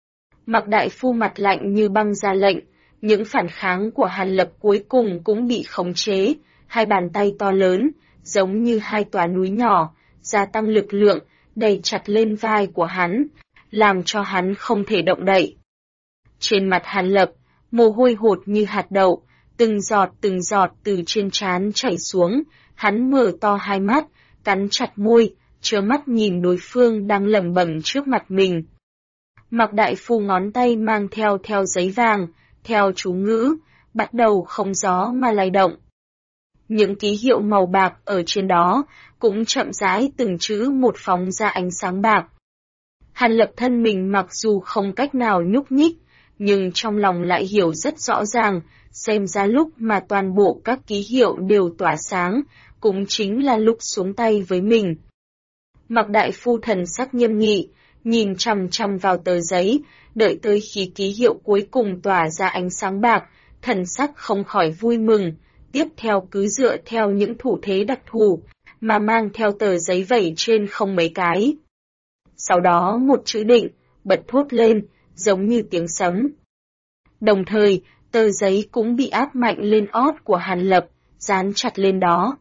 Mạc Đại Phu mặt lạnh như băng ra lệnh, những phản kháng của Hàn Lập cuối cùng cũng bị khống chế, hai bàn tay to lớn, giống như hai tòa núi nhỏ, gia tăng lực lượng, đẩy chặt lên vai của hắn, làm cho hắn không thể động đậy. Trên mặt Hàn Lập, mồ hôi hột như hạt đậu, từng giọt từ trên trán chảy xuống, hắn mở to hai mắt, cắn chặt môi, trơ mắt nhìn đối phương đang lẩm bẩm trước mặt mình. Mạc Đại Phu ngón tay mang theo giấy vàng, theo chú ngữ, bắt đầu không gió mà lay động. Những ký hiệu màu bạc ở trên đó cũng chậm rãi từng chữ một phóng ra ánh sáng bạc. Hàn Lập thân mình mặc dù không cách nào nhúc nhích, nhưng trong lòng lại hiểu rất rõ ràng, xem ra lúc mà toàn bộ các ký hiệu đều tỏa sáng, cũng chính là lúc xuống tay với mình. Mạc Đại Phu thần sắc nghiêm nghị, nhìn chằm chằm vào tờ giấy, đợi tới khi ký hiệu cuối cùng tỏa ra ánh sáng bạc, thần sắc không khỏi vui mừng, tiếp theo cứ dựa theo những thủ thế đặc thù, mà mang theo tờ giấy vẩy trên không mấy cái. Sau đó một chữ định, bật thốt lên, giống như tiếng sấm. Đồng thời, tờ giấy cũng bị áp mạnh lên ót của Hàn Lập, dán chặt lên đó.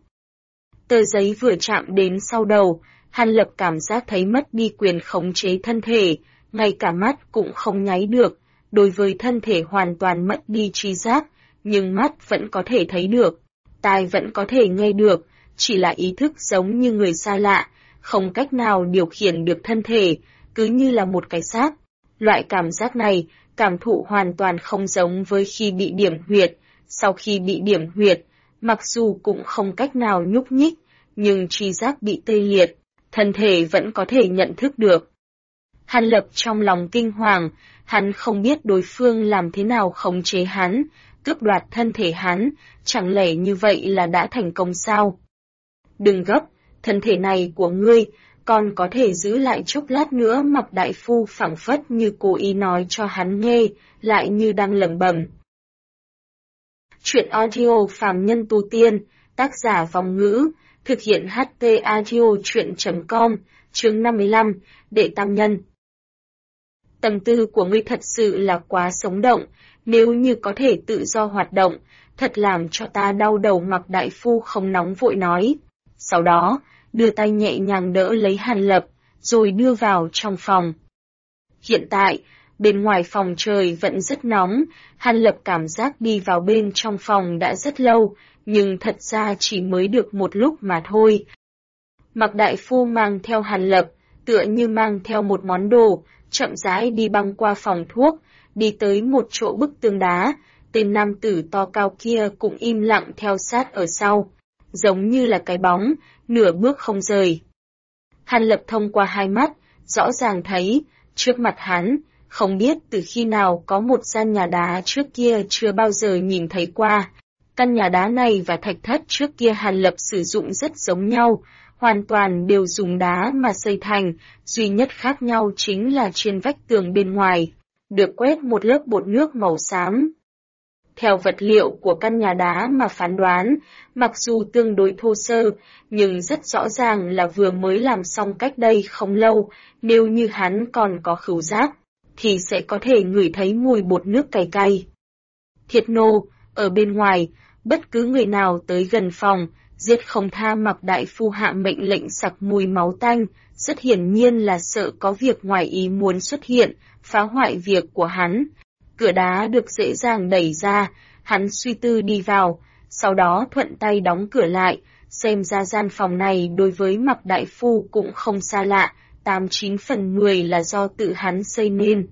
Tờ giấy vừa chạm đến sau đầu, Hàn Lập cảm giác thấy mất đi quyền khống chế thân thể, ngay cả mắt cũng không nháy được, đối với thân thể hoàn toàn mất đi trí giác, nhưng mắt vẫn có thể thấy được, tai vẫn có thể nghe được, chỉ là ý thức giống như người xa lạ, không cách nào điều khiển được thân thể, cứ như là một cái xác. Loại cảm giác này, cảm thụ hoàn toàn không giống với khi bị điểm huyệt, sau khi bị điểm huyệt, mặc dù cũng không cách nào nhúc nhích, nhưng tri giác bị tê liệt, thân thể vẫn có thể nhận thức được. Hàn Lập trong lòng kinh hoàng, hắn không biết đối phương làm thế nào khống chế hắn, cướp đoạt thân thể hắn, chẳng lẽ như vậy là đã thành công sao? Đừng gấp, thân thể này của ngươi, còn có thể giữ lại chốc lát nữa. Mạc Đại Phu phảng phất như cố ý nói cho hắn nghe, lại như đang lẩm bẩm. Chuyện audio phàm nhân tu tiên, tác giả Vòng Ngữ, thực hiện HT audio chuyện.com, chương 55, Đệ Tam Nhân. Tâm tư của ngươi thật sự là quá sống động, nếu như có thể tự do hoạt động, thật làm cho ta đau đầu. Mạc Đại Phu không nóng vội nói. Sau đó, đưa tay nhẹ nhàng đỡ lấy Hàn Lập, rồi đưa vào trong phòng. Hiện tại, bên ngoài phòng trời vẫn rất nóng, Hàn Lập cảm giác đi vào bên trong phòng đã rất lâu, nhưng thật ra chỉ mới được một lúc mà thôi. Mạc Đại Phu mang theo Hàn Lập, tựa như mang theo một món đồ, chậm rãi đi băng qua phòng thuốc, đi tới một chỗ bức tường đá, tên nam tử to cao kia cũng im lặng theo sát ở sau. giống như là cái bóng, nửa bước không rời. Hàn Lập thông qua hai mắt, rõ ràng thấy, trước mặt hắn, không biết từ khi nào có một gian nhà đá trước kia chưa bao giờ nhìn thấy qua. Căn nhà đá này và thạch thất trước kia Hàn Lập sử dụng rất giống nhau, hoàn toàn đều dùng đá mà xây thành, duy nhất khác nhau chính là trên vách tường bên ngoài, được quét một lớp bột nước màu xám. Theo vật liệu của căn nhà đá mà phán đoán, mặc dù tương đối thô sơ, nhưng rất rõ ràng là vừa mới làm xong cách đây không lâu, nếu như hắn còn có khứu giác, thì sẽ có thể ngửi thấy mùi bột nước cay cay. Thiệt nô, ở bên ngoài, bất cứ người nào tới gần phòng, giết không tha. Mạc đại phu hạ mệnh lệnh sặc mùi máu tanh, rất hiển nhiên là sợ có việc ngoài ý muốn xuất hiện, phá hoại việc của hắn. Cửa đá được dễ dàng đẩy ra, hắn suy tư đi vào, sau đó thuận tay đóng cửa lại, xem ra gian phòng này đối với Mạc đại phu cũng không xa lạ, 89 phần 10 là do tự hắn xây nên.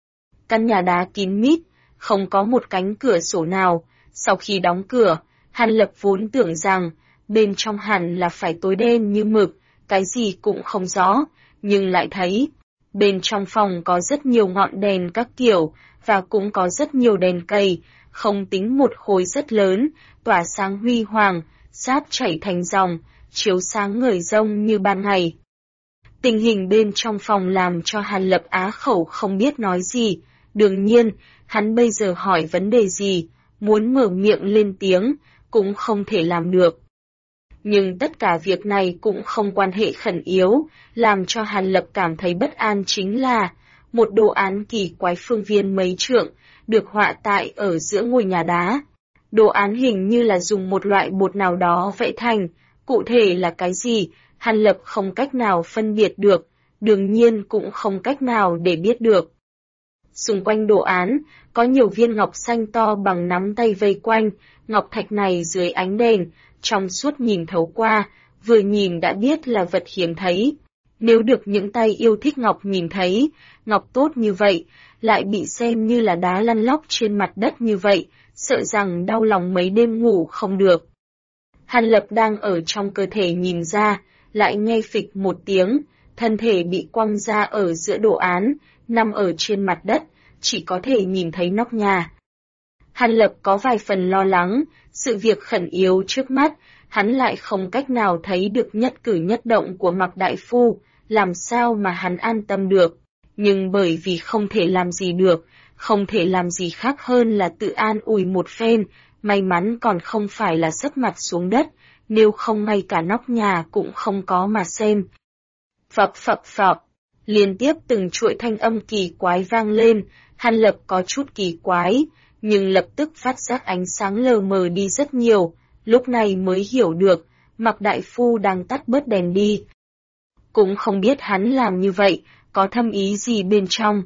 Căn nhà đá kín mít, không có một cánh cửa sổ nào, sau khi đóng cửa, Hàn Lập vốn tưởng rằng bên trong hẳn là phải tối đen như mực, cái gì cũng không rõ, nhưng lại thấy bên trong phòng có rất nhiều ngọn đèn các kiểu, và cũng có rất nhiều đèn cây, không tính một khối rất lớn, tỏa sáng huy hoàng, sáp chảy thành dòng, chiếu sáng ngời rông như ban ngày. Tình hình bên trong phòng làm cho Hàn Lập á khẩu không biết nói gì, đương nhiên, hắn bây giờ hỏi vấn đề gì, muốn mở miệng lên tiếng, cũng không thể làm được. Nhưng tất cả việc này cũng không quan hệ khẩn yếu, làm cho Hàn Lập cảm thấy bất an chính là một đồ án kỳ quái phương viên mấy trượng, được họa tại ở giữa ngôi nhà đá. Đồ án hình như là dùng một loại bột nào đó vẽ thành, cụ thể là cái gì, Hàn Lập không cách nào phân biệt được, đương nhiên cũng không cách nào để biết được. Xung quanh đồ án, có nhiều viên ngọc xanh to bằng nắm tay vây quanh, ngọc thạch này dưới ánh đèn, trong suốt nhìn thấu qua, vừa nhìn đã biết là vật hiếm thấy. Nếu được những tay yêu thích ngọc nhìn thấy, ngọc tốt như vậy, lại bị xem như là đá lăn lóc trên mặt đất như vậy, sợ rằng đau lòng mấy đêm ngủ không được. Hàn Lập đang ở trong cơ thể nhìn ra, lại nghe phịch một tiếng, thân thể bị quăng ra ở giữa đồ án, nằm ở trên mặt đất, chỉ có thể nhìn thấy nóc nhà. Hàn Lập có vài phần lo lắng, sự việc khẩn yếu trước mắt, hắn lại không cách nào thấy được nhất cử nhất động của Mạc đại phu, làm sao mà hắn an tâm được. Nhưng bởi vì không thể làm gì được, không thể làm gì khác hơn là tự an ủi một phen, may mắn còn không phải là sấp mặt xuống đất, nếu không ngay cả nóc nhà cũng không có mà xem. Phập phập phập, liên tiếp từng chuỗi thanh âm kỳ quái vang lên, Hàn Lập có chút kỳ quái, nhưng lập tức phát giác ánh sáng lờ mờ đi rất nhiều, lúc này mới hiểu được, Mạc đại phu đang tắt bớt đèn đi. Cũng không biết hắn làm như vậy, có thâm ý gì bên trong.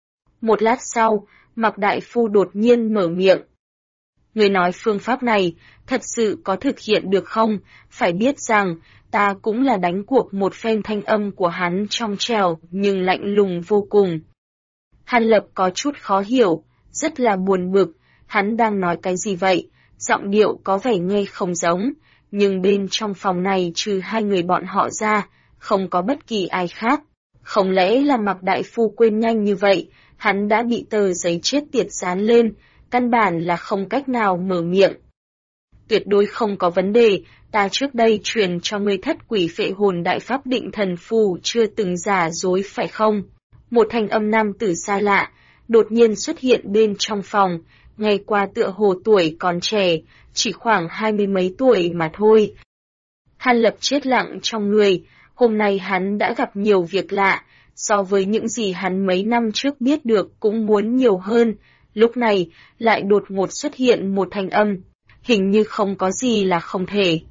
Một lát sau, Mạc đại phu đột nhiên mở miệng. Người nói phương pháp này, thật sự có thực hiện được không? Phải biết rằng, ta cũng là đánh cuộc một phen. Thanh âm của hắn trong trẻo nhưng lạnh lùng vô cùng. Hàn Lập có chút khó hiểu, rất là buồn bực, hắn đang nói cái gì vậy? Giọng điệu có vẻ nghe không giống, nhưng bên trong phòng này trừ hai người bọn họ ra, không có bất kỳ ai khác. Không lẽ là Mạc đại phu quên nhanh như vậy, hắn đã bị tờ giấy chết tiệt dán lên, căn bản là không cách nào mở miệng. Tuyệt đối không có vấn đề, ta trước đây truyền cho ngươi thất quỷ phệ hồn đại pháp định thần phù chưa từng giả dối phải không? Một thanh âm nam tử xa lạ, đột nhiên xuất hiện bên trong phòng, ngày qua tựa hồ tuổi còn trẻ, chỉ khoảng 20 mấy tuổi mà thôi. Hàn Lập chết lặng trong người, hôm nay hắn đã gặp nhiều việc lạ, so với những gì hắn mấy năm trước biết được cũng muốn nhiều hơn, lúc này lại đột ngột xuất hiện một thanh âm, hình như không có gì là không thể.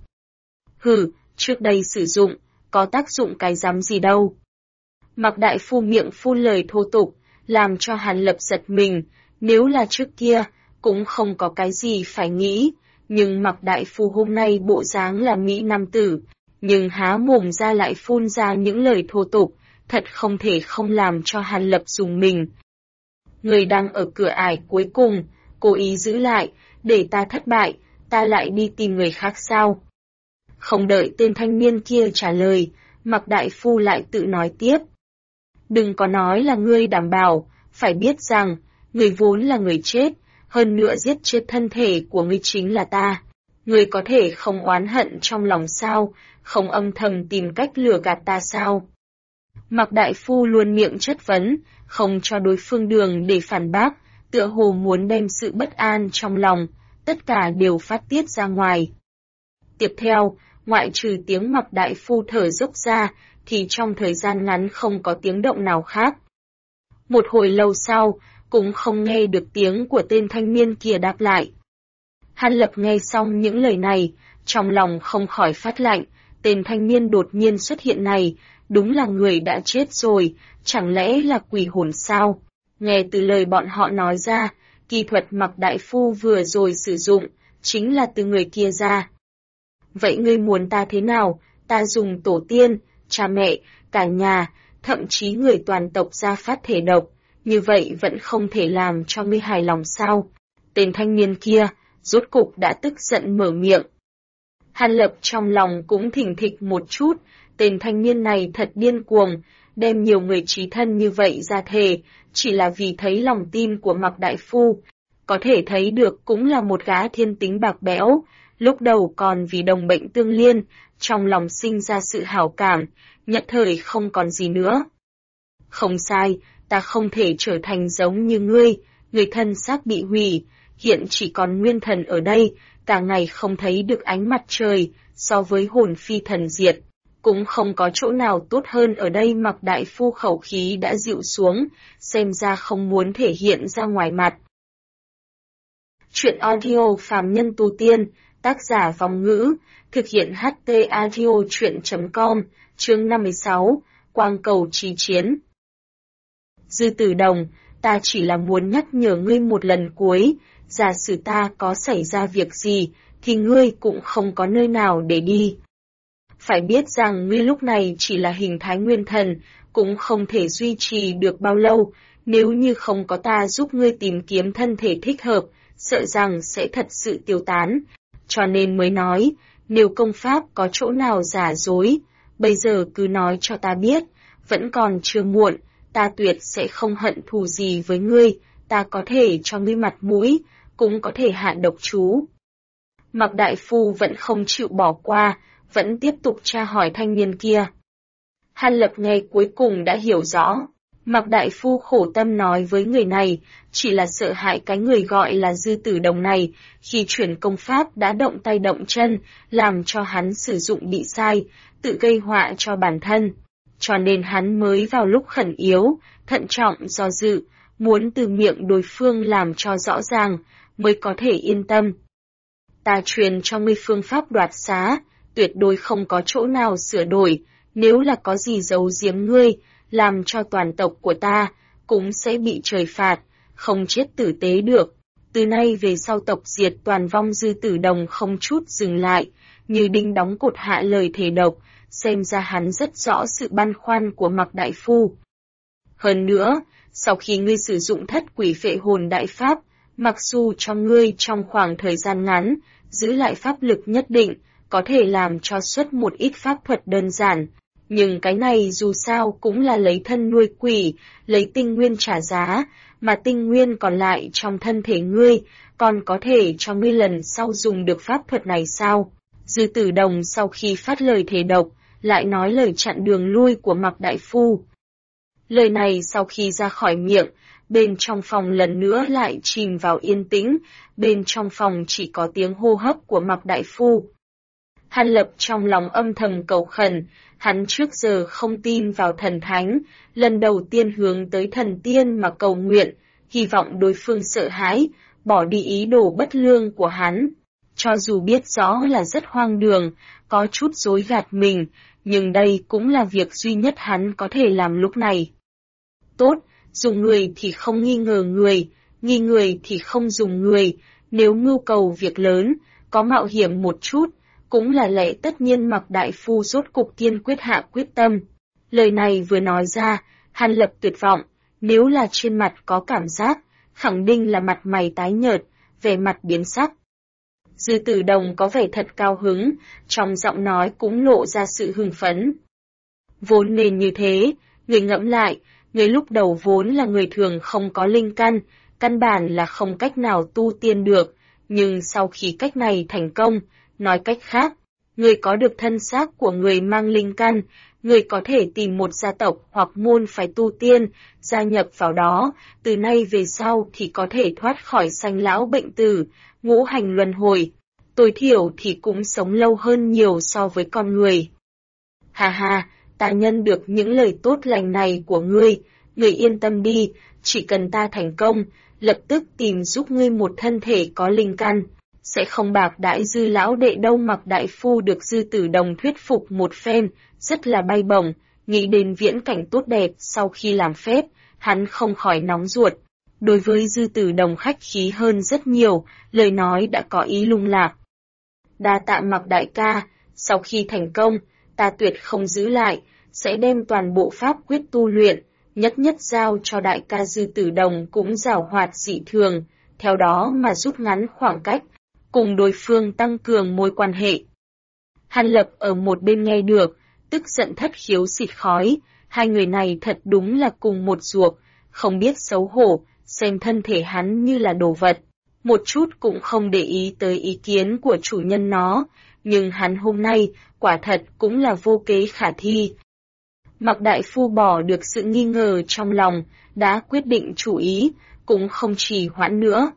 Hừ, trước đây sử dụng, có tác dụng cái rắm gì đâu. Mạc đại phu miệng phun lời thô tục, làm cho Hàn Lập giật mình, nếu là trước kia, cũng không có cái gì phải nghĩ, nhưng Mạc đại phu hôm nay bộ dáng là mỹ nam tử, nhưng há mồm ra lại phun ra những lời thô tục, thật không thể không làm cho Hàn Lập rùng mình. Người đang ở cửa ải cuối cùng, cố ý giữ lại, để ta thất bại, ta lại đi tìm người khác sao? Không đợi tên thanh niên kia trả lời, Mạc Đại Phu lại tự nói tiếp. Đừng có nói là ngươi đảm bảo, phải biết rằng, ngươi vốn là người chết, hơn nữa giết chết thân thể của ngươi chính là ta. Ngươi có thể không oán hận trong lòng sao, không âm thầm tìm cách lừa gạt ta sao? Mạc Đại Phu luôn miệng chất vấn, không cho đối phương đường để phản bác, tựa hồ muốn đem sự bất an trong lòng, tất cả đều phát tiết ra ngoài. Tiếp theo, ngoại trừ tiếng Mạc Đại Phu thở dốc ra, thì trong thời gian ngắn không có tiếng động nào khác. Một hồi lâu sau, cũng không nghe được tiếng của tên thanh niên kia đáp lại. Hàn Lập nghe xong những lời này, trong lòng không khỏi phát lạnh, tên thanh niên đột nhiên xuất hiện này, đúng là người đã chết rồi, chẳng lẽ là quỷ hồn sao? Nghe từ lời bọn họ nói ra, kỳ thuật Mạc Đại Phu vừa rồi sử dụng, chính là từ người kia ra. Vậy ngươi muốn ta thế nào? Ta dùng tổ tiên, cha mẹ, cả nhà, thậm chí người toàn tộc ra phát thể độc, như vậy vẫn không thể làm cho ngươi hài lòng sao? Tên thanh niên kia, rốt cục đã tức giận mở miệng. Hàn Lập trong lòng cũng thình thịch một chút, tên thanh niên này thật điên cuồng, đem nhiều người chí thân như vậy ra thề, chỉ là vì thấy lòng tin của Mạc Đại Phu. Có thể thấy được cũng là một gã thiên tính bạc bẽo, lúc đầu còn vì đồng bệnh tương liên, trong lòng sinh ra sự hảo cảm, nhất thời không còn gì nữa. Không sai, ta không thể trở thành giống như ngươi, người thân xác bị hủy, hiện chỉ còn nguyên thần ở đây, cả ngày không thấy được ánh mặt trời, so với hồn phi thần diệt. Cũng không có chỗ nào tốt hơn ở đây. Mạc Đại Phu khẩu khí đã dịu xuống, xem ra không muốn thể hiện ra ngoài mặt. Chuyện audio phàm nhân tu tiên, tác giả Vong Ngữ, thực hiện HT audio chuyện.com, chương 56, Quang Cầu Chí Chiến. Dư Tử Đồng, ta chỉ là muốn nhắc nhở ngươi một lần cuối, giả sử ta có xảy ra việc gì, thì ngươi cũng không có nơi nào để đi. Phải biết rằng ngươi lúc này chỉ là hình thái nguyên thần, cũng không thể duy trì được bao lâu, nếu như không có ta giúp ngươi tìm kiếm thân thể thích hợp, sợ rằng sẽ thật sự tiêu tán. Cho nên mới nói, nếu công pháp có chỗ nào giả dối, bây giờ cứ nói cho ta biết, vẫn còn chưa muộn, ta tuyệt sẽ không hận thù gì với ngươi, ta có thể cho ngươi mặt mũi, cũng có thể hạ độc chú. Mạc Đại Phu vẫn không chịu bỏ qua, vẫn tiếp tục tra hỏi thanh niên kia. Hàn Lập nghe cuối cùng đã hiểu rõ. Mạc Đại Phu khổ tâm nói với người này, chỉ là sợ hãi cái người gọi là Dư Tử Đồng này, khi chuyển công pháp đã động tay động chân, làm cho hắn sử dụng bị sai, tự gây họa cho bản thân. Cho nên hắn mới vào lúc khẩn yếu, thận trọng do dự, muốn từ miệng đối phương làm cho rõ ràng, mới có thể yên tâm. Ta truyền cho ngươi phương pháp đoạt xá, tuyệt đối không có chỗ nào sửa đổi, nếu là có gì giấu giếm ngươi, làm cho toàn tộc của ta, cũng sẽ bị trời phạt, không chết tử tế được. Từ nay về sau tộc diệt toàn vong. Dư Tử Đồng không chút dừng lại, như đinh đóng cột hạ lời thề độc, xem ra hắn rất rõ sự băn khoăn của Mạc Đại Phu. Hơn nữa, sau khi ngươi sử dụng thất quỷ phệ hồn đại pháp, mặc dù cho ngươi trong khoảng thời gian ngắn, giữ lại pháp lực nhất định, có thể làm cho xuất một ít pháp thuật đơn giản, nhưng cái này dù sao cũng là lấy thân nuôi quỷ, lấy tinh nguyên trả giá, mà tinh nguyên còn lại trong thân thể ngươi, còn có thể cho ngươi lần sau dùng được pháp thuật này sao? Dư Tử Đồng sau khi phát lời thề độc, lại nói lời chặn đường lui của Mạc Đại Phu. Lời này sau khi ra khỏi miệng, bên trong phòng lần nữa lại chìm vào yên tĩnh, bên trong phòng chỉ có tiếng hô hấp của Mạc Đại Phu. Hàn Lập trong lòng âm thầm cầu khẩn, hắn trước giờ không tin vào thần thánh, lần đầu tiên hướng tới thần tiên mà cầu nguyện, hy vọng đối phương sợ hãi, bỏ đi ý đồ bất lương của hắn. Cho dù biết rõ là rất hoang đường, có chút dối gạt mình, nhưng đây cũng là việc duy nhất hắn có thể làm lúc này. Tốt, dùng người thì không nghi ngờ người, nghi người thì không dùng người, nếu mưu cầu việc lớn, có mạo hiểm một chút, cũng là lẽ tất nhiên. Mạc Đại Phu rốt cục kiên quyết hạ quyết tâm. Lời này vừa nói ra, Hàn Lập tuyệt vọng, nếu là trên mặt có cảm giác, khẳng định là mặt mày tái nhợt, vẻ mặt biến sắc. Dư Tử Đồng có vẻ thật cao hứng, trong giọng nói cũng lộ ra sự hưng phấn. Vốn nên như thế, người ngẫm lại, người lúc đầu vốn là người thường không có linh căn, căn bản là không cách nào tu tiên được, nhưng sau khi cách này thành công, nói cách khác, người có được thân xác của người mang linh căn, người có thể tìm một gia tộc hoặc môn phái tu tiên, gia nhập vào đó, từ nay về sau thì có thể thoát khỏi sanh lão bệnh tử, ngũ hành luân hồi, tối thiểu thì cũng sống lâu hơn nhiều so với con người. Hà hà, ta nhân được những lời tốt lành này của ngươi yên tâm đi, chỉ cần ta thành công, lập tức tìm giúp ngươi một thân thể có linh căn, sẽ không bạc đãi Dư lão đệ đâu. Mạc đại phu được Dư Tử Đồng thuyết phục một phen, rất là bay bổng, nghĩ đến viễn cảnh tốt đẹp sau khi làm phép, hắn không khỏi nóng ruột. Đối với Dư Tử Đồng khách khí hơn rất nhiều, lời nói đã có ý lung lạc. Đa tạ Mạc đại ca, sau khi thành công, ta tuyệt không giữ lại, sẽ đem toàn bộ pháp quyết tu luyện, nhất giao cho đại ca. Dư Tử Đồng cũng giảo hoạt dị thường, theo đó mà rút ngắn khoảng cách, cùng đối phương tăng cường mối quan hệ. Hàn Lập ở một bên nghe được, tức giận thất khiếu xịt khói, hai người này thật đúng là cùng một ruột, không biết xấu hổ, xem thân thể hắn như là đồ vật, một chút cũng không để ý tới ý kiến của chủ nhân nó, nhưng hắn hôm nay, quả thật cũng là vô kế khả thi. Mạc đại phu bỏ được sự nghi ngờ trong lòng, đã quyết định chủ ý, cũng không trì hoãn nữa.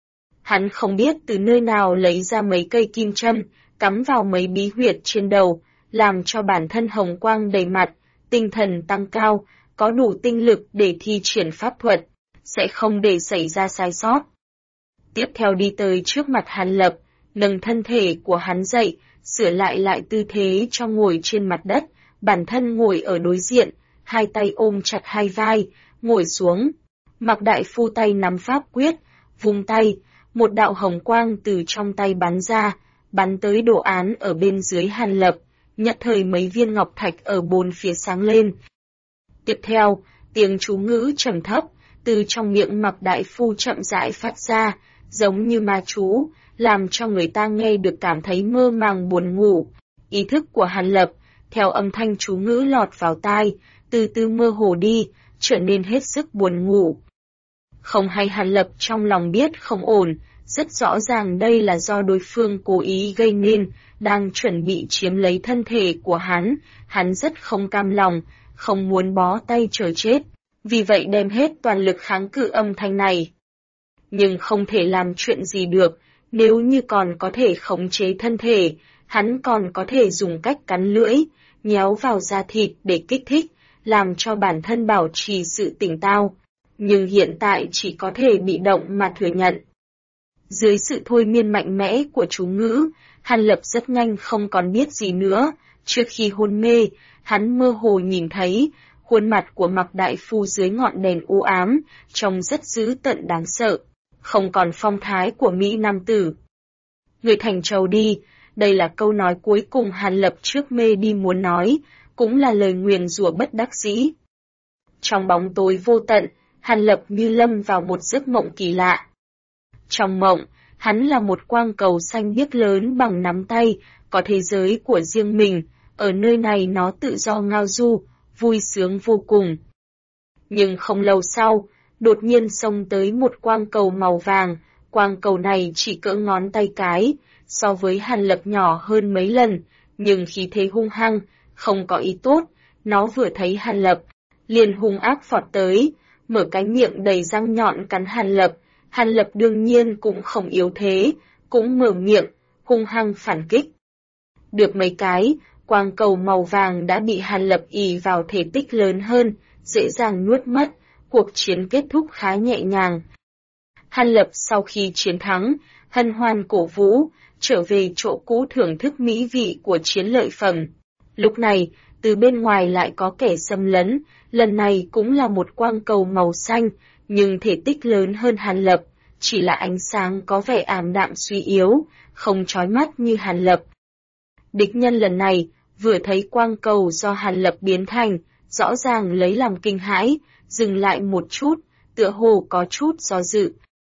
Hắn không biết từ nơi nào lấy ra mấy cây kim châm, cắm vào mấy bí huyệt trên đầu, làm cho bản thân hồng quang đầy mặt, tinh thần tăng cao, có đủ tinh lực để thi triển pháp thuật, sẽ không để xảy ra sai sót. Tiếp theo đi tới trước mặt Hàn Lập, nâng thân thể của hắn dậy, sửa lại tư thế cho ngồi trên mặt đất, bản thân ngồi ở đối diện, hai tay ôm chặt hai vai, ngồi xuống. Mạc đại phu tay nắm pháp quyết, vung tay, một đạo hồng quang từ trong tay bắn ra, bắn tới đồ án ở bên dưới Hàn Lập, nhất thời mấy viên ngọc thạch ở bốn phía sáng lên. Tiếp theo, tiếng chú ngữ trầm thấp, từ trong miệng Mạc đại phu chậm rãi phát ra, giống như ma chú, làm cho người ta nghe được cảm thấy mơ màng buồn ngủ. Ý thức của Hàn Lập, theo âm thanh chú ngữ lọt vào tai, từ từ mơ hồ đi, trở nên hết sức buồn ngủ. Không hay Hàn Lập trong lòng biết không ổn, rất rõ ràng đây là do đối phương cố ý gây nên, đang chuẩn bị chiếm lấy thân thể của hắn rất không cam lòng, không muốn bó tay chờ chết, vì vậy đem hết toàn lực kháng cự âm thanh này. Nhưng không thể làm chuyện gì được, nếu như còn có thể khống chế thân thể, hắn còn có thể dùng cách cắn lưỡi, nhéo vào da thịt để kích thích, làm cho bản thân bảo trì sự tỉnh táo, nhưng hiện tại chỉ có thể bị động mà thừa nhận. Dưới sự thôi miên mạnh mẽ của chú ngữ, Hàn Lập rất nhanh không còn biết gì nữa, trước khi hôn mê, hắn mơ hồ nhìn thấy, khuôn mặt của Mạc đại phu dưới ngọn đèn u ám, trông rất dữ tợn đáng sợ, không còn phong thái của Mỹ nam tử. Người thành trầu đi, đây là câu nói cuối cùng Hàn Lập trước mê đi muốn nói, cũng là lời nguyền rủa bất đắc dĩ. Trong bóng tối vô tận, Hàn Lập như lâm vào một giấc mộng kỳ lạ. Trong mộng, hắn là một quang cầu xanh biếc lớn bằng nắm tay, có thế giới của riêng mình, ở nơi này nó tự do ngao du, vui sướng vô cùng. Nhưng không lâu sau, đột nhiên xông tới một quang cầu màu vàng, quang cầu này chỉ cỡ ngón tay cái, so với Hàn Lập nhỏ hơn mấy lần, nhưng khí thế hung hăng, không có ý tốt, nó vừa thấy Hàn Lập, liền hung ác phọt tới, mở cái miệng đầy răng nhọn cắn Hàn Lập đương nhiên cũng không yếu thế, cũng mở miệng, hung hăng phản kích. Được mấy cái, quang cầu màu vàng đã bị Hàn Lập ỷ vào thể tích lớn hơn, dễ dàng nuốt mất, cuộc chiến kết thúc khá nhẹ nhàng. Hàn Lập sau khi chiến thắng, hân hoan cổ vũ, trở về chỗ cũ thưởng thức mỹ vị của chiến lợi phẩm. Lúc này, từ bên ngoài lại có kẻ xâm lấn, lần này cũng là một quang cầu màu xanh, nhưng thể tích lớn hơn Hàn Lập, chỉ là ánh sáng có vẻ ảm đạm suy yếu, không chói mắt như Hàn Lập. Địch nhân lần này, vừa thấy quang cầu do Hàn Lập biến thành, rõ ràng lấy làm kinh hãi, dừng lại một chút, tựa hồ có chút do dự.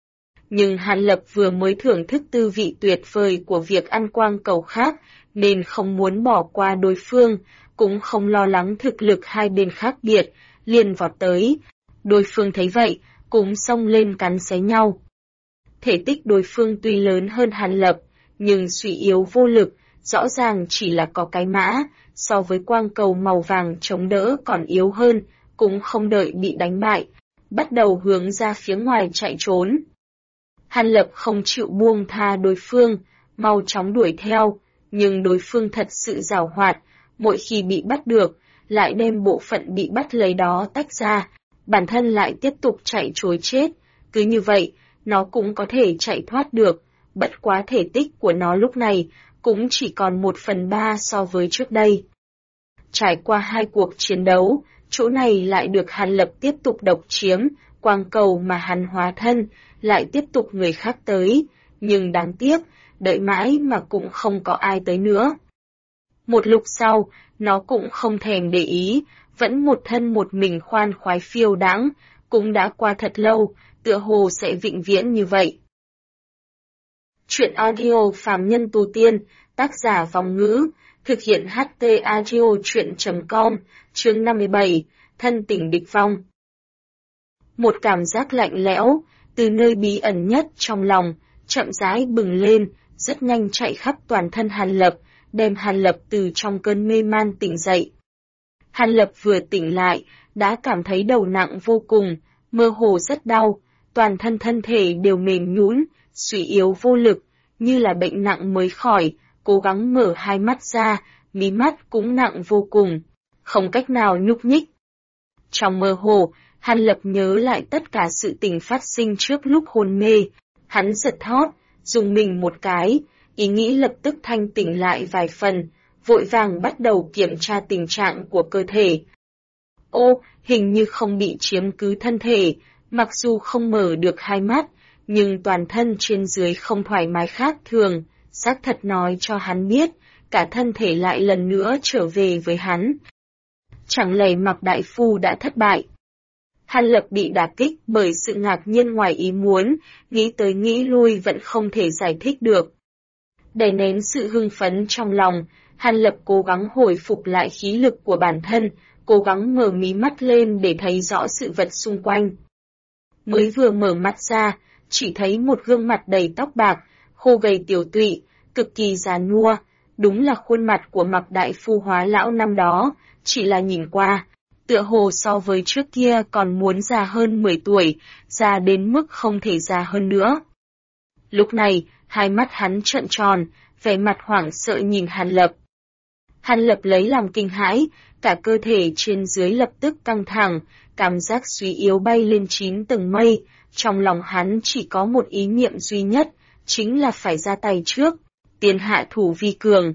Nhưng Hàn Lập vừa mới thưởng thức tư vị tuyệt vời của việc ăn quang cầu khác, nên không muốn bỏ qua đối phương, cũng không lo lắng thực lực hai bên khác biệt, liền vọt tới. Đối phương thấy vậy, cũng xông lên cắn xé nhau. Thể tích đối phương tuy lớn hơn Hàn Lập, nhưng suy yếu vô lực, rõ ràng chỉ là có cái mã, so với quang cầu màu vàng chống đỡ còn yếu hơn, cũng không đợi bị đánh bại, bắt đầu hướng ra phía ngoài chạy trốn. Hàn Lập không chịu buông tha đối phương, mau chóng đuổi theo, nhưng đối phương thật sự giàu hoạt, mỗi khi bị bắt được, lại đem bộ phận bị bắt lấy đó tách ra, bản thân lại tiếp tục chạy trối chết, cứ như vậy, nó cũng có thể chạy thoát được, bất quá thể tích của nó lúc này cũng chỉ còn 1/3 so với trước đây. Trải qua 2 cuộc chiến đấu, chỗ này lại được Hàn Lập tiếp tục độc chiếm, quang cầu mà hắn hóa thân, lại tiếp tục người khác tới, nhưng đáng tiếc, đợi mãi mà cũng không có ai tới nữa. Một lúc sau, nó cũng không thèm để ý, vẫn một thân một mình khoan khoái phiêu đãng, cũng đã qua thật lâu, tựa hồ sẽ vĩnh viễn như vậy. Chuyện audio Phàm Nhân Tu Tiên, tác giả Vong Ngữ, thực hiện HT Audio Chuyện.com, chương 57, thân tình địch vong. Một cảm giác lạnh lẽo, từ nơi bí ẩn nhất trong lòng, chậm rãi bừng lên, rất nhanh chạy khắp toàn thân Hàn Lập, đem Hàn Lập từ trong cơn mê man tỉnh dậy. Hàn Lập vừa tỉnh lại, đã cảm thấy đầu nặng vô cùng, mơ hồ rất đau, toàn thân thể đều mềm nhũn, suy yếu vô lực, như là bệnh nặng mới khỏi, cố gắng mở hai mắt ra, mí mắt cũng nặng vô cùng, không cách nào nhúc nhích. Trong mơ hồ, Hàn Lập nhớ lại tất cả sự tình phát sinh trước lúc hôn mê, hắn giật thót, dùng mình một cái, ý nghĩ lập tức thanh tỉnh lại vài phần, vội vàng bắt đầu kiểm tra tình trạng của cơ thể. Ô, hình như không bị chiếm cứ thân thể, mặc dù không mở được hai mắt, nhưng toàn thân trên dưới không thoải mái khác thường, xác thật nói cho hắn biết, cả thân thể lại lần nữa trở về với hắn. Chẳng lẽ Mạc Đại Phu đã thất bại? Hàn Lập bị đả kích bởi sự ngạc nhiên ngoài ý muốn, nghĩ tới nghĩ lui vẫn không thể giải thích được. Đè nén sự hưng phấn trong lòng, Hàn Lập cố gắng hồi phục lại khí lực của bản thân, cố gắng mở mí mắt lên để thấy rõ sự vật xung quanh. Mới vừa mở mắt ra, chỉ thấy một gương mặt đầy tóc bạc, khô gầy tiểu tụy, cực kỳ già nua, đúng là khuôn mặt của Mạc Đại Phu hóa lão năm đó, chỉ là nhìn qua, tựa hồ so với trước kia còn muốn già hơn 10 tuổi, già đến mức không thể già hơn nữa. Lúc này, hai mắt hắn trợn tròn, vẻ mặt hoảng sợ nhìn Hàn Lập. Hàn Lập lấy làm kinh hãi, cả cơ thể trên dưới lập tức căng thẳng, cảm giác suy yếu bay lên 9 tầng mây, trong lòng hắn chỉ có một ý niệm duy nhất, chính là phải ra tay trước, tiến hạ thủ vi cường.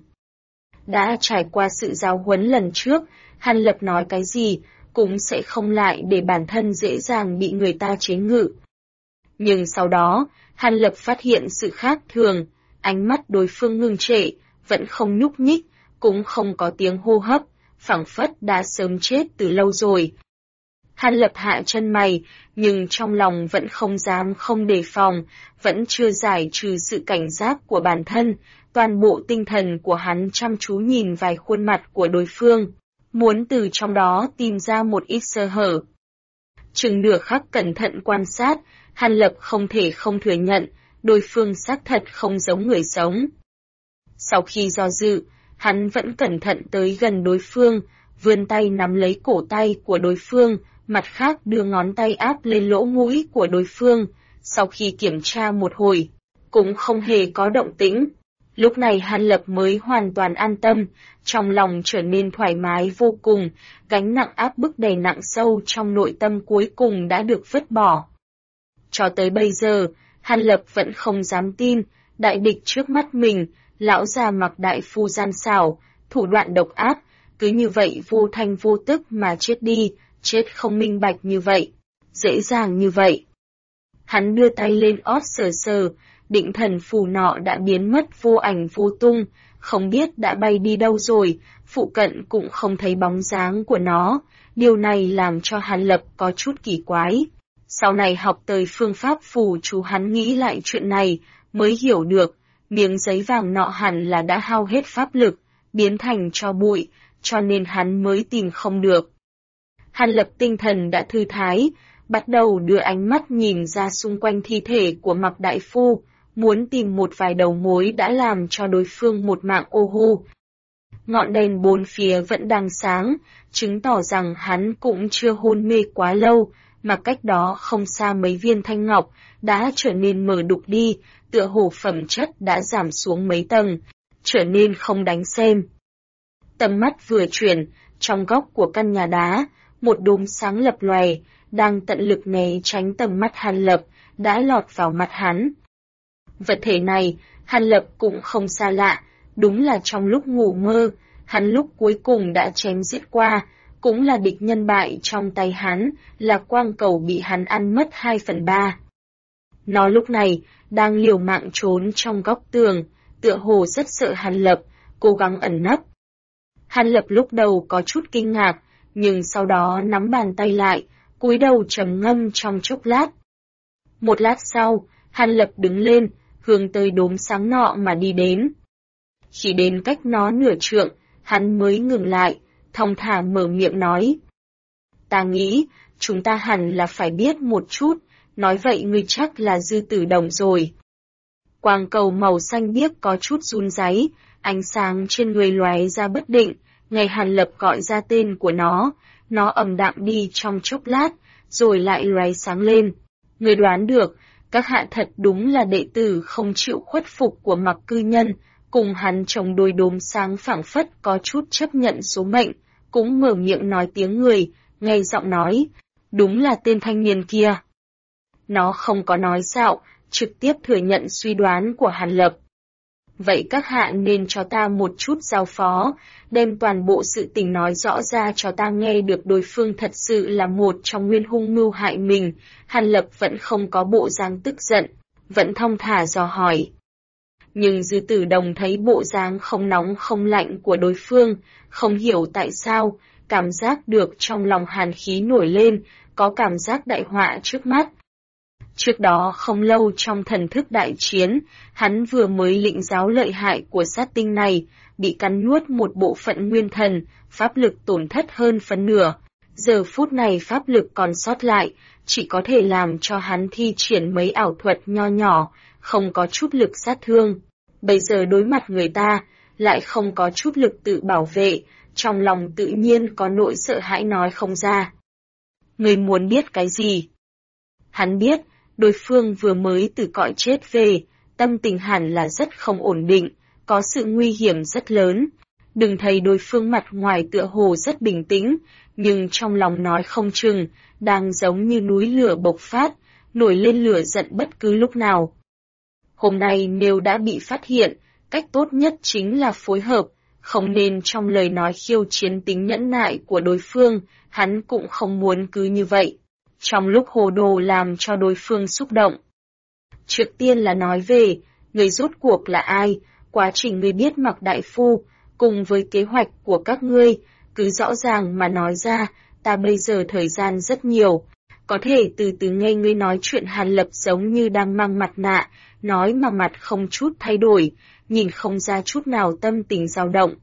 Đã trải qua sự giáo huấn lần trước, Hàn Lập nói cái gì, cũng sẽ không lại để bản thân dễ dàng bị người ta chế ngự. Nhưng sau đó, Hàn Lập phát hiện sự khác thường, ánh mắt đối phương ngưng trệ, vẫn không nhúc nhích, cũng không có tiếng hô hấp, phảng phất đã sớm chết từ lâu rồi. Hàn Lập hạ chân mày, nhưng trong lòng vẫn không dám không đề phòng, vẫn chưa giải trừ sự cảnh giác của bản thân, toàn bộ tinh thần của hắn chăm chú nhìn vài khuôn mặt của đối phương, muốn từ trong đó tìm ra một ít sơ hở. Chừng nửa khắc cẩn thận quan sát, Hàn Lập không thể không thừa nhận, đối phương xác thật không giống người sống. Sau khi do dự, hắn vẫn cẩn thận tới gần đối phương, vươn tay nắm lấy cổ tay của đối phương, mặt khác đưa ngón tay áp lên lỗ mũi của đối phương, sau khi kiểm tra một hồi, cũng không hề có động tĩnh. Lúc này Hàn Lập mới hoàn toàn an tâm, trong lòng trở nên thoải mái vô cùng, gánh nặng áp bức đầy nặng sâu trong nội tâm cuối cùng đã được vứt bỏ. Cho tới bây giờ, Hàn Lập vẫn không dám tin, đại địch trước mắt mình, lão già Mạc Đại Phu gian xảo, thủ đoạn độc ác, cứ như vậy vô thanh vô tức mà chết đi, chết không minh bạch như vậy, dễ dàng như vậy. Hắn đưa tay lên ót sờ sờ, định thần phù nọ đã biến mất vô ảnh vô tung, không biết đã bay đi đâu rồi, phụ cận cũng không thấy bóng dáng của nó, điều này làm cho Hàn Lập có chút kỳ quái. Sau này học tới phương pháp phù chú hắn nghĩ lại chuyện này, mới hiểu được, miếng giấy vàng nọ hẳn là đã hao hết pháp lực, biến thành tro bụi, cho nên hắn mới tìm không được. Hàn Lập tinh thần đã thư thái, bắt đầu đưa ánh mắt nhìn ra xung quanh thi thể của Mạc Đại Phu, muốn tìm một vài đầu mối đã làm cho đối phương một mạng ô hô. Ngọn đèn bốn phía vẫn đang sáng, chứng tỏ rằng hắn cũng chưa hôn mê quá lâu, mà cách đó không xa mấy viên thanh ngọc đã trở nên mờ đục đi, tựa hồ phẩm chất đã giảm xuống mấy tầng, trở nên không đáng xem. Tầm mắt vừa chuyển, trong góc của căn nhà đá, một đốm sáng lập lòe, đang tận lực né tránh tầm mắt Hàn Lập, đã lọt vào mặt hắn. Vật thể này, Hàn Lập cũng không xa lạ, đúng là trong lúc ngủ mơ, hắn lúc cuối cùng đã chém giết qua, cũng là địch nhân bại trong tay hắn, là quang cầu bị hắn ăn mất 2/3. Nó lúc này, đang liều mạng trốn trong góc tường, tựa hồ rất sợ Hàn Lập, cố gắng ẩn nấp. Hàn Lập lúc đầu có chút kinh ngạc, nhưng sau đó nắm bàn tay lại, cúi đầu trầm ngâm trong chốc lát. Một lát sau, Hàn Lập đứng lên, hướng tới đốm sáng nọ mà đi đến. Khi đến cách nó nửa trượng, hắn mới ngừng lại, thong thả mở miệng nói. Ta nghĩ, chúng ta hẳn là phải biết một chút, nói vậy ngươi chắc là Dư Tử Đồng rồi. Quang cầu màu xanh biếc có chút run ráy, ánh sáng trên người lóe ra bất định, ngày Hàn Lập gọi ra tên của nó ầm đạm đi trong chốc lát, rồi lại lóe sáng lên. Ngươi đoán được, các hạ thật đúng là đệ tử không chịu khuất phục của Mạc cư nhân, cùng hắn chống đôi đốm sáng phảng phất có chút chấp nhận số mệnh, cũng mở miệng nói tiếng người, nghe giọng nói, đúng là tên thanh niên kia. Nó không có nói xạo, trực tiếp thừa nhận suy đoán của Hàn Lập. Vậy các hạ nên cho ta một chút giao phó, đem toàn bộ sự tình nói rõ ra cho ta nghe được đối phương thật sự là một trong nguyên hung mưu hại mình. Hàn Lập vẫn không có bộ dáng tức giận, vẫn thong thả dò hỏi. Nhưng Dư Tử Đồng thấy bộ dáng không nóng không lạnh của đối phương, không hiểu tại sao, cảm giác được trong lòng hàn khí nổi lên, có cảm giác đại họa trước mắt. Trước đó không lâu trong thần thức đại chiến, hắn vừa mới lĩnh giáo lợi hại của sát tinh này, bị cắn nuốt một bộ phận nguyên thần, pháp lực tổn thất hơn phân nửa. Giờ phút này pháp lực còn sót lại, chỉ có thể làm cho hắn thi triển mấy ảo thuật nho nhỏ, không có chút lực sát thương. Bây giờ đối mặt người ta, lại không có chút lực tự bảo vệ, trong lòng tự nhiên có nỗi sợ hãi nói không ra. Người muốn biết cái gì? Hắn biết, đối phương vừa mới từ cõi chết về, tâm tình hẳn là rất không ổn định, có sự nguy hiểm rất lớn. Đừng thấy đối phương mặt ngoài tựa hồ rất bình tĩnh, nhưng trong lòng nói không chừng, đang giống như núi lửa bộc phát, nổi lên lửa giận bất cứ lúc nào. Hôm nay nếu đã bị phát hiện, cách tốt nhất chính là phối hợp, không nên trong lời nói khiêu chiến tính nhẫn nại của đối phương, hắn cũng không muốn cứ như vậy. Trong lúc hồ đồ làm cho đối phương xúc động. Trước tiên là nói về, người rốt cuộc là ai, quá trình người biết Mạc Đại Phu, cùng với kế hoạch của các ngươi, cứ rõ ràng mà nói ra, ta bây giờ thời gian rất nhiều, có thể từ từ nghe ngươi nói chuyện. Hàn Lập giống như đang mang mặt nạ, nói mà mặt không chút thay đổi, nhìn không ra chút nào tâm tình dao động.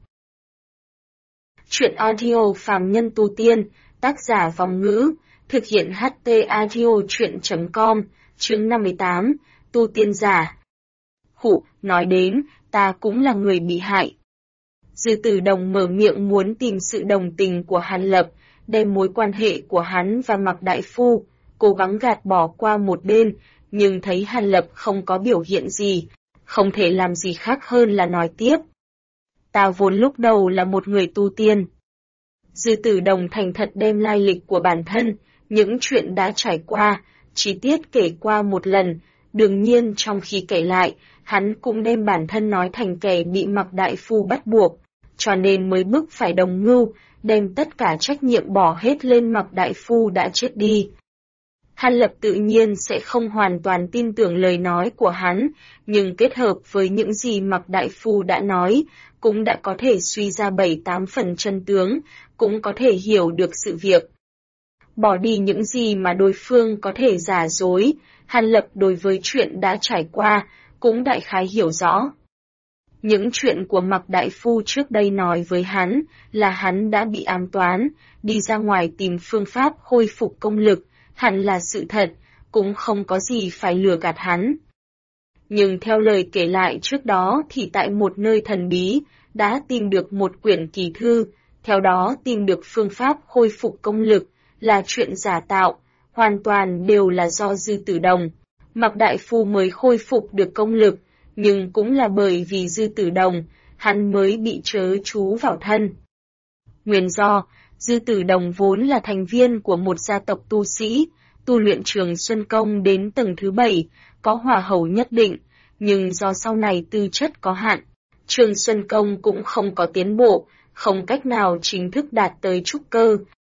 Chuyện audio phàm nhân tu tiên, tác giả Vong Ngữ, thực hiện HT audio chuyện.com, chương 58, tu tiên giả. Khụ, nói đến, ta cũng là người bị hại. Dư Tử Đồng mở miệng muốn tìm sự đồng tình của Hàn Lập, đem mối quan hệ của hắn và Mạc Đại Phu, cố gắng gạt bỏ qua một bên, nhưng thấy Hàn Lập không có biểu hiện gì, không thể làm gì khác hơn là nói tiếp. Ta vốn lúc đầu là một người tu tiên. Dư Tử Đồng thành thật đem lai lịch của bản thân, những chuyện đã trải qua, chi tiết kể qua một lần, đương nhiên trong khi kể lại, hắn cũng đem bản thân nói thành kẻ bị Mạc Đại Phu bắt buộc, cho nên mới bức phải đồng mưu, đem tất cả trách nhiệm bỏ hết lên Mạc Đại Phu đã chết đi. Hàn Lập tự nhiên sẽ không hoàn toàn tin tưởng lời nói của hắn, nhưng kết hợp với những gì Mạc Đại Phu đã nói, cũng đã có thể suy ra 7-8 phần chân tướng, cũng có thể hiểu được sự việc. bỏ đi những gì mà đối phương có thể giả dối, Hàn Lập đối với chuyện đã trải qua, cũng đại khái hiểu rõ. Những chuyện của Mạc Đại Phu trước đây nói với hắn là hắn đã bị ám toán, đi ra ngoài tìm phương pháp khôi phục công lực, hẳn là sự thật, cũng không có gì phải lừa gạt hắn. Nhưng theo lời kể lại trước đó thì tại một nơi thần bí, đã tìm được một quyển kỳ thư, theo đó tìm được phương pháp khôi phục công lực, là chuyện giả tạo, hoàn toàn đều là do Dư Tử Đồng. Mạc Đại Phu mới khôi phục được công lực, nhưng cũng là bởi vì Dư Tử Đồng, hắn mới bị chớ chú vào thân. Nguyên do, Dư Tử Đồng vốn là thành viên của một gia tộc tu sĩ, tu luyện Trường Xuân Công đến tầng thứ 7, có hỏa hầu nhất định, nhưng do sau này tư chất có hạn, Trường Xuân Công cũng không có tiến bộ, không cách nào chính thức đạt tới trúc cơ.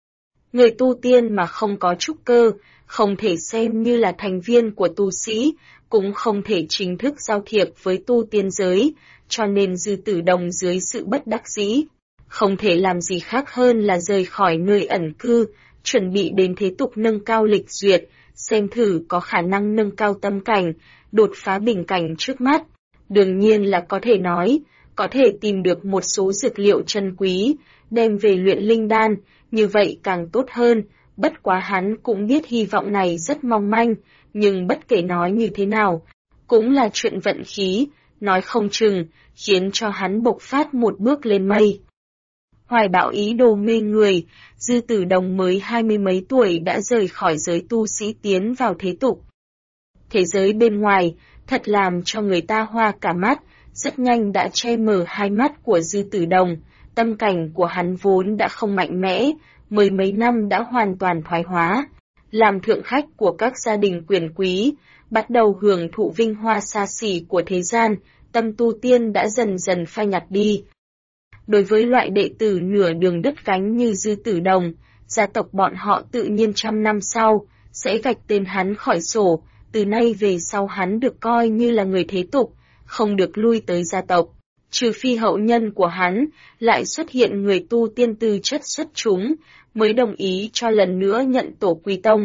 Người tu tiên mà không có trúc cơ, không thể xem như là thành viên của tu sĩ, cũng không thể chính thức giao thiệp với tu tiên giới, cho nên Dư Tử Đồng dưới sự bất đắc dĩ, không thể làm gì khác hơn là rời khỏi nơi ẩn cư, chuẩn bị đến thế tục nâng cao lịch duyệt, xem thử có khả năng nâng cao tâm cảnh, đột phá bình cảnh trước mắt. Đương nhiên là có thể nói, có thể tìm được một số dược liệu chân quý, đem về luyện linh đan, như vậy càng tốt hơn, bất quá hắn cũng biết hy vọng này rất mong manh, nhưng bất kể nói như thế nào, cũng là chuyện vận khí, nói không chừng, khiến cho hắn bộc phát một bước lên mây. Hoài bão ý đồ mê người, Dư Tử Đồng mới 20 mấy tuổi đã rời khỏi giới tu sĩ tiến vào thế tục. Thế giới bên ngoài, thật làm cho người ta hoa cả mắt, rất nhanh đã che mờ hai mắt của Dư Tử Đồng, tâm cảnh của hắn vốn đã không mạnh mẽ, mười mấy năm đã hoàn toàn thoái hóa. Làm thượng khách của các gia đình quyền quý, bắt đầu hưởng thụ vinh hoa xa xỉ của thế gian, tâm tu tiên đã dần dần phai nhạt đi. Đối với loại đệ tử nửa đường đứt gánh như Dư Tử Đồng, gia tộc bọn họ tự nhiên trăm năm sau, sẽ gạch tên hắn khỏi sổ, từ nay về sau hắn được coi như là người thế tục, không được lui tới gia tộc. Trừ phi hậu nhân của hắn, lại xuất hiện người tu tiên tư chất xuất chúng, mới đồng ý cho lần nữa nhận tổ quy tông.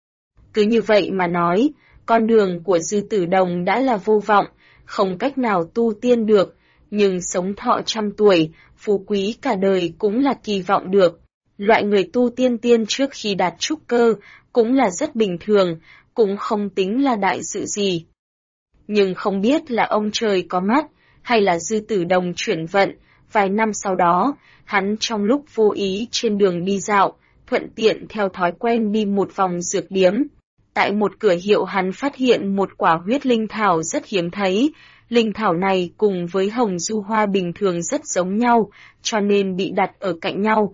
Cứ như vậy mà nói, con đường của Dư Tử Đồng đã là vô vọng, không cách nào tu tiên được, nhưng sống thọ trăm tuổi, phú quý cả đời cũng là kỳ vọng được. Loại người tu tiên trước khi đạt trúc cơ, cũng là rất bình thường, cũng không tính là đại sự gì. Nhưng không biết là ông trời có mắt, hay là Dư Tử Đồng chuyển vận, vài năm sau đó, hắn trong lúc vô ý trên đường đi dạo, thuận tiện theo thói quen đi một vòng dược điếm. Tại một cửa hiệu hắn phát hiện một quả huyết linh thảo rất hiếm thấy, linh thảo này cùng với hồng du hoa bình thường rất giống nhau, cho nên bị đặt ở cạnh nhau.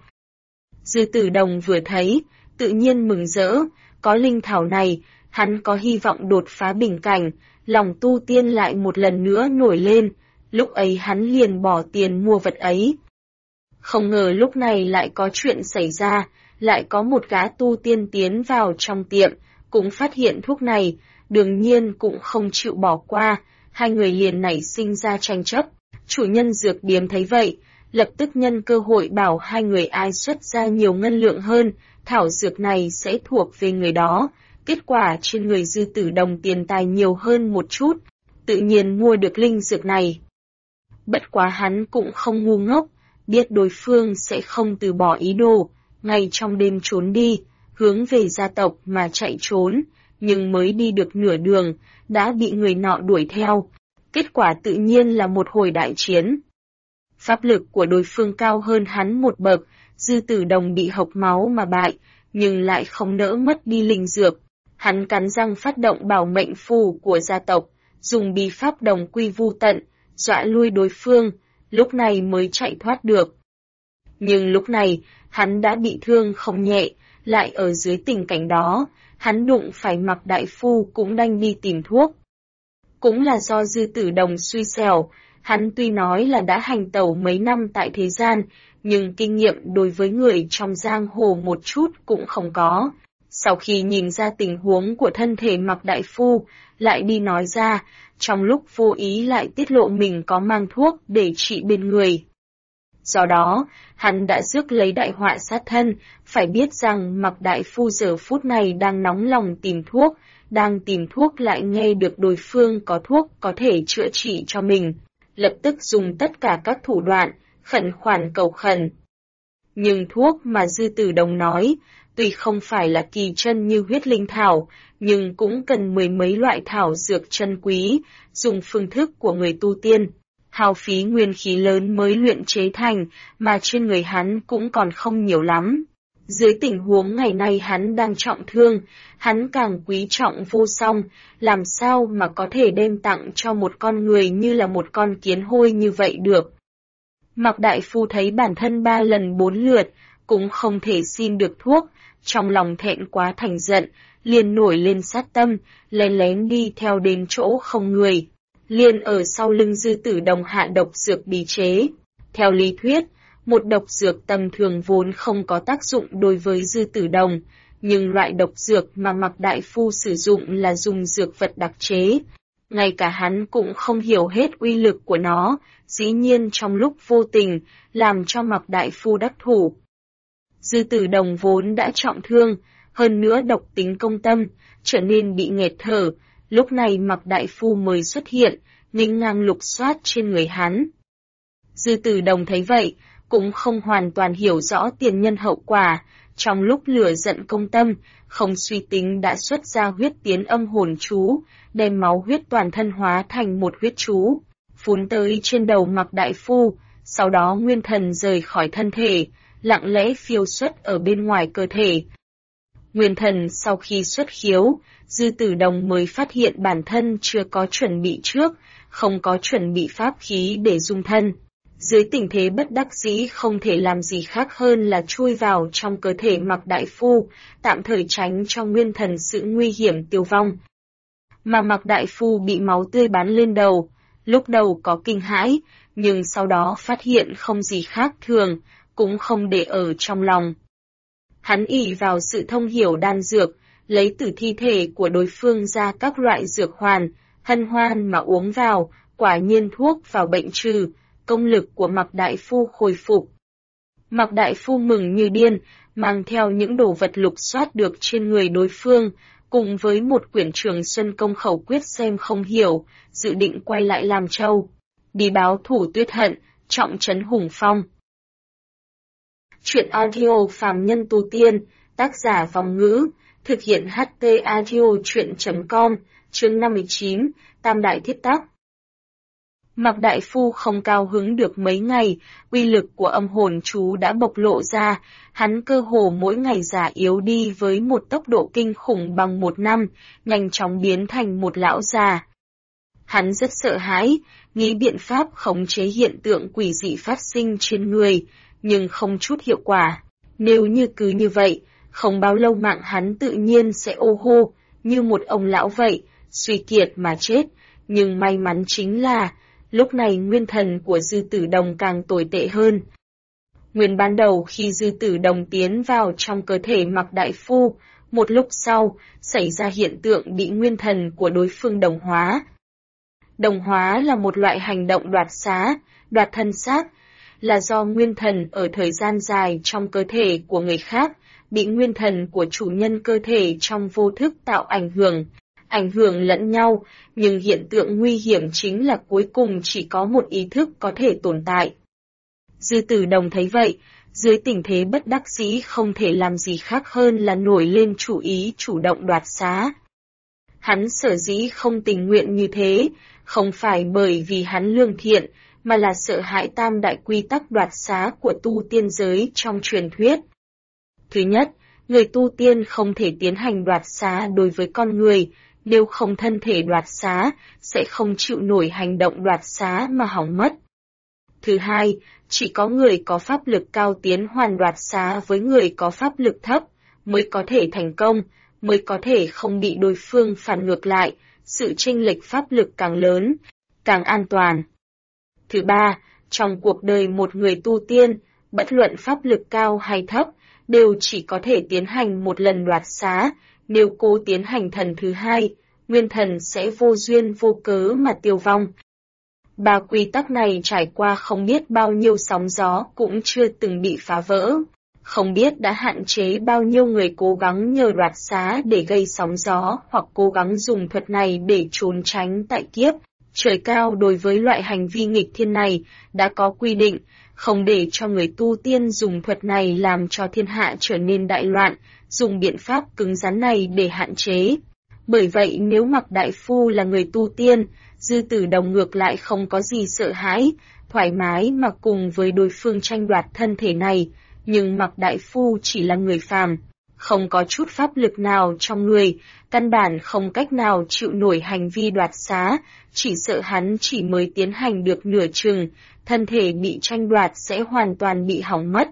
Dư Tử Đồng vừa thấy, tự nhiên mừng rỡ, có linh thảo này, hắn có hy vọng đột phá bình cảnh, lòng tu tiên lại một lần nữa nổi lên, lúc ấy hắn liền bỏ tiền mua vật ấy. Không ngờ lúc này lại có chuyện xảy ra, lại có một gã tu tiên tiến vào trong tiệm, cũng phát hiện thuốc này, đương nhiên cũng không chịu bỏ qua, hai người liền nảy sinh ra tranh chấp. Chủ nhân dược điếm thấy vậy, lập tức nhân cơ hội bảo hai người ai xuất ra nhiều ngân lượng hơn, thảo dược này sẽ thuộc về người đó. Kết quả trên người Dư Tử Đồng tiền tài nhiều hơn một chút, tự nhiên mua được linh dược này. Bất quá hắn cũng không ngu ngốc, biết đối phương sẽ không từ bỏ ý đồ, ngay trong đêm trốn đi, hướng về gia tộc mà chạy trốn, nhưng mới đi được nửa đường, đã bị người nọ đuổi theo. Kết quả tự nhiên là một hồi đại chiến. Pháp lực của đối phương cao hơn hắn một bậc, Dư Tử Đồng bị hộc máu mà bại, nhưng lại không nỡ mất đi linh dược. Hắn cắn răng phát động bảo mệnh phù của gia tộc, dùng bí pháp đồng quy vu tận, dọa lui đối phương, lúc này mới chạy thoát được. Nhưng lúc này, hắn đã bị thương không nhẹ, lại ở dưới tình cảnh đó, hắn đụng phải Mạc Đại Phu cũng đành đi tìm thuốc. Cũng là do Dư Tử Đồng xui xẻo, hắn tuy nói là đã hành tẩu mấy năm tại thế gian, nhưng kinh nghiệm đối với người trong giang hồ một chút cũng không có. Sau khi nhìn ra tình huống của thân thể Mạc Đại Phu, lại đi nói ra, trong lúc vô ý lại tiết lộ mình có mang thuốc để trị bên người. Do đó, hắn đã rước lấy đại họa sát thân, phải biết rằng Mạc Đại Phu giờ phút này đang nóng lòng tìm thuốc, đang tìm thuốc lại nghe được đối phương có thuốc có thể chữa trị cho mình, lập tức dùng tất cả các thủ đoạn, khẩn khoản cầu khẩn. Nhưng thuốc mà Dư Tử Đồng nói, tuy không phải là kỳ chân như huyết linh thảo, nhưng cũng cần mười mấy loại thảo dược chân quý, dùng phương thức của người tu tiên. Hao phí nguyên khí lớn mới luyện chế thành, mà trên người hắn cũng còn không nhiều lắm. Dưới tình huống ngày nay hắn đang trọng thương, hắn càng quý trọng vô song, làm sao mà có thể đem tặng cho một con người như là một con kiến hôi như vậy được. Mạc Đại Phu thấy bản thân 3 lần 4 lượt, cũng không thể xin được thuốc, trong lòng thẹn quá thành giận, liền nổi lên sát tâm, lén lén đi theo đến chỗ không người. Liền ở sau lưng Dư Tử Đồng hạ độc dược bí chế. Theo lý thuyết, một độc dược tầm thường vốn không có tác dụng đối với Dư Tử Đồng, nhưng loại độc dược mà Mạc Đại Phu sử dụng là dùng dược vật đặc chế. Ngay cả hắn cũng không hiểu hết uy lực của nó, dĩ nhiên trong lúc vô tình, làm cho Mạc Đại Phu đắc thủ. Dư Tử Đồng vốn đã trọng thương, hơn nữa độc tính công tâm, trở nên bị nghẹt thở, lúc này Mạc Đại Phu mới xuất hiện, nghênh ngang lục soát trên người hắn. Dư Tử Đồng thấy vậy, cũng không hoàn toàn hiểu rõ tiền nhân hậu quả, trong lúc lửa giận công tâm, không suy tính đã xuất ra huyết tiến âm hồn chú, đem máu huyết toàn thân hóa thành một huyết chú, phun tới trên đầu Mạc Đại Phu, sau đó nguyên thần rời khỏi thân thể, lặng lẽ phiêu xuất ở bên ngoài cơ thể. Nguyên thần sau khi xuất khiếu, Dư Tử Đồng mới phát hiện bản thân chưa có chuẩn bị trước, không có chuẩn bị pháp khí để dung thân. Dưới tình thế bất đắc dĩ không thể làm gì khác hơn là chui vào trong cơ thể Mạc Đại Phu, tạm thời tránh cho nguyên thần sự nguy hiểm tiêu vong. Mà Mạc Đại Phu bị máu tươi bắn lên đầu, lúc đầu có kinh hãi, nhưng sau đó phát hiện không gì khác thường, cũng không để ở trong lòng. Hắn ỷ vào sự thông hiểu đan dược, lấy từ thi thể của đối phương ra các loại dược hoàn, hân hoan mà uống vào, quả nhiên thuốc vào bệnh trừ, công lực của Mạc Đại Phu khôi phục. Mạc Đại Phu mừng như điên, mang theo những đồ vật lục soát được trên người đối phương, cùng với một quyển Trường Xuân Công khẩu quyết xem không hiểu, dự định quay lại làm Châu, đi báo thủ tuyết hận, trọng trấn hùng phong. Chuyện audio phàm nhân tu tiên, tác giả Vòng Ngữ, thực hiện HT audio chuyện.com, chương 59, Tam Đại Thiết Tắc. Mạc Đại Phu không cao hứng được mấy ngày, uy lực của âm hồn chú đã bộc lộ ra, hắn cơ hồ mỗi ngày già yếu đi với một tốc độ kinh khủng bằng 1 năm, nhanh chóng biến thành một lão già. Hắn rất sợ hãi, nghĩ biện pháp khống chế hiện tượng quỷ dị phát sinh trên người, nhưng không chút hiệu quả. Nếu như cứ như vậy, không bao lâu mạng hắn tự nhiên sẽ ô hô, như một ông lão vậy, suy kiệt mà chết, nhưng may mắn chính là, lúc này nguyên thần của Dư Tử Đồng càng tồi tệ hơn. Nguyên ban đầu khi Dư Tử Đồng tiến vào trong cơ thể Mạc Đại Phu, một lúc sau, xảy ra hiện tượng bị nguyên thần của đối phương đồng hóa. Đồng hóa là một loại hành động đoạt xá, đoạt thân xác, là do nguyên thần ở thời gian dài trong cơ thể của người khác, bị nguyên thần của chủ nhân cơ thể trong vô thức tạo ảnh hưởng lẫn nhau, nhưng hiện tượng nguy hiểm chính là cuối cùng chỉ có một ý thức có thể tồn tại. Dư Tử Đồng thấy vậy, dưới tình thế bất đắc dĩ không thể làm gì khác hơn là nổi lên chủ ý chủ động đoạt xá. Hắn sở dĩ không tình nguyện như thế, không phải bởi vì hắn lương thiện, mà là sợ hãi tam đại quy tắc đoạt xá của tu tiên giới trong truyền thuyết. Thứ nhất, người tu tiên không thể tiến hành đoạt xá đối với con người, nếu không thân thể đoạt xá, sẽ không chịu nổi hành động đoạt xá mà hỏng mất. Thứ hai, chỉ có người có pháp lực cao tiến hoàn đoạt xá với người có pháp lực thấp, mới có thể thành công, mới có thể không bị đối phương phản ngược lại, sự chênh lệch pháp lực càng lớn, càng an toàn. Thứ ba, trong cuộc đời một người tu tiên, bất luận pháp lực cao hay thấp, đều chỉ có thể tiến hành một lần đoạt xá, nếu cố tiến hành thần thứ hai, nguyên thần sẽ vô duyên vô cớ mà tiêu vong. Ba quy tắc này trải qua không biết bao nhiêu sóng gió cũng chưa từng bị phá vỡ. Không biết đã hạn chế bao nhiêu người cố gắng nhờ đoạt xá để gây sóng gió hoặc cố gắng dùng thuật này để trốn tránh tại kiếp. Trời cao đối với loại hành vi nghịch thiên này đã có quy định, không để cho người tu tiên dùng thuật này làm cho thiên hạ trở nên đại loạn, dùng biện pháp cứng rắn này để hạn chế. Bởi vậy nếu Mạc Đại Phu là người tu tiên, Dư Tử Đồng ngược lại không có gì sợ hãi, thoải mái mà cùng với đối phương tranh đoạt thân thể này, nhưng Mạc Đại Phu chỉ là người phàm, không có chút pháp lực nào trong người, căn bản không cách nào chịu nổi hành vi đoạt xá, chỉ sợ hắn chỉ mới tiến hành được nửa chừng, thân thể bị tranh đoạt sẽ hoàn toàn bị hỏng mất.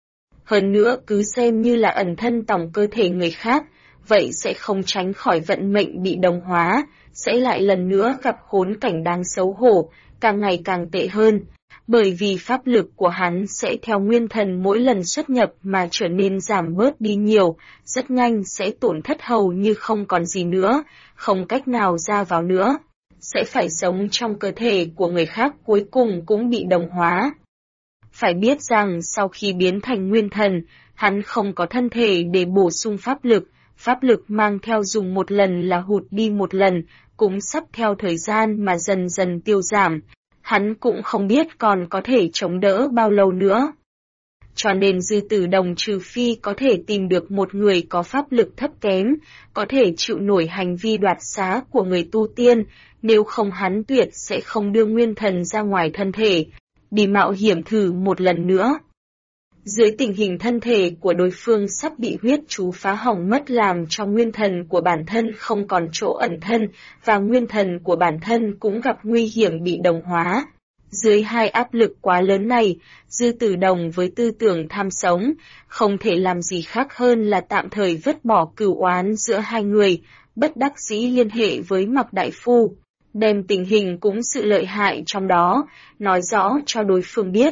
Hơn nữa cứ xem như là ẩn thân tòng cơ thể người khác, vậy sẽ không tránh khỏi vận mệnh bị đồng hóa, sẽ lại lần nữa gặp khốn cảnh đáng xấu hổ, càng ngày càng tệ hơn. Bởi vì pháp lực của hắn sẽ theo nguyên thần mỗi lần xuất nhập mà trở nên giảm bớt đi nhiều, rất nhanh sẽ tổn thất hầu như không còn gì nữa, không cách nào ra vào nữa. Sẽ phải sống trong cơ thể của người khác cuối cùng cũng bị đồng hóa. Phải biết rằng sau khi biến thành nguyên thần, hắn không có thân thể để bổ sung pháp lực mang theo dùng một lần là hụt đi một lần, cũng sắp theo thời gian mà dần dần tiêu giảm. Hắn cũng không biết còn có thể chống đỡ bao lâu nữa. Cho nên Dư Tử Đồng trừ phi có thể tìm được một người có pháp lực thấp kém, có thể chịu nổi hành vi đoạt xá của người tu tiên, nếu không hắn tuyệt sẽ không đưa nguyên thần ra ngoài thân thể, đi mạo hiểm thử một lần nữa. Dưới tình hình thân thể của đối phương sắp bị huyết chú phá hỏng mất làm cho nguyên thần của bản thân không còn chỗ ẩn thân, và nguyên thần của bản thân cũng gặp nguy hiểm bị đồng hóa. Dưới hai áp lực quá lớn này, Dư Tử Đồng với tư tưởng tham sống, không thể làm gì khác hơn là tạm thời vứt bỏ cửu oán giữa hai người, bất đắc dĩ liên hệ với Mạc Đại Phu, đem tình hình cũng sự lợi hại trong đó, nói rõ cho đối phương biết.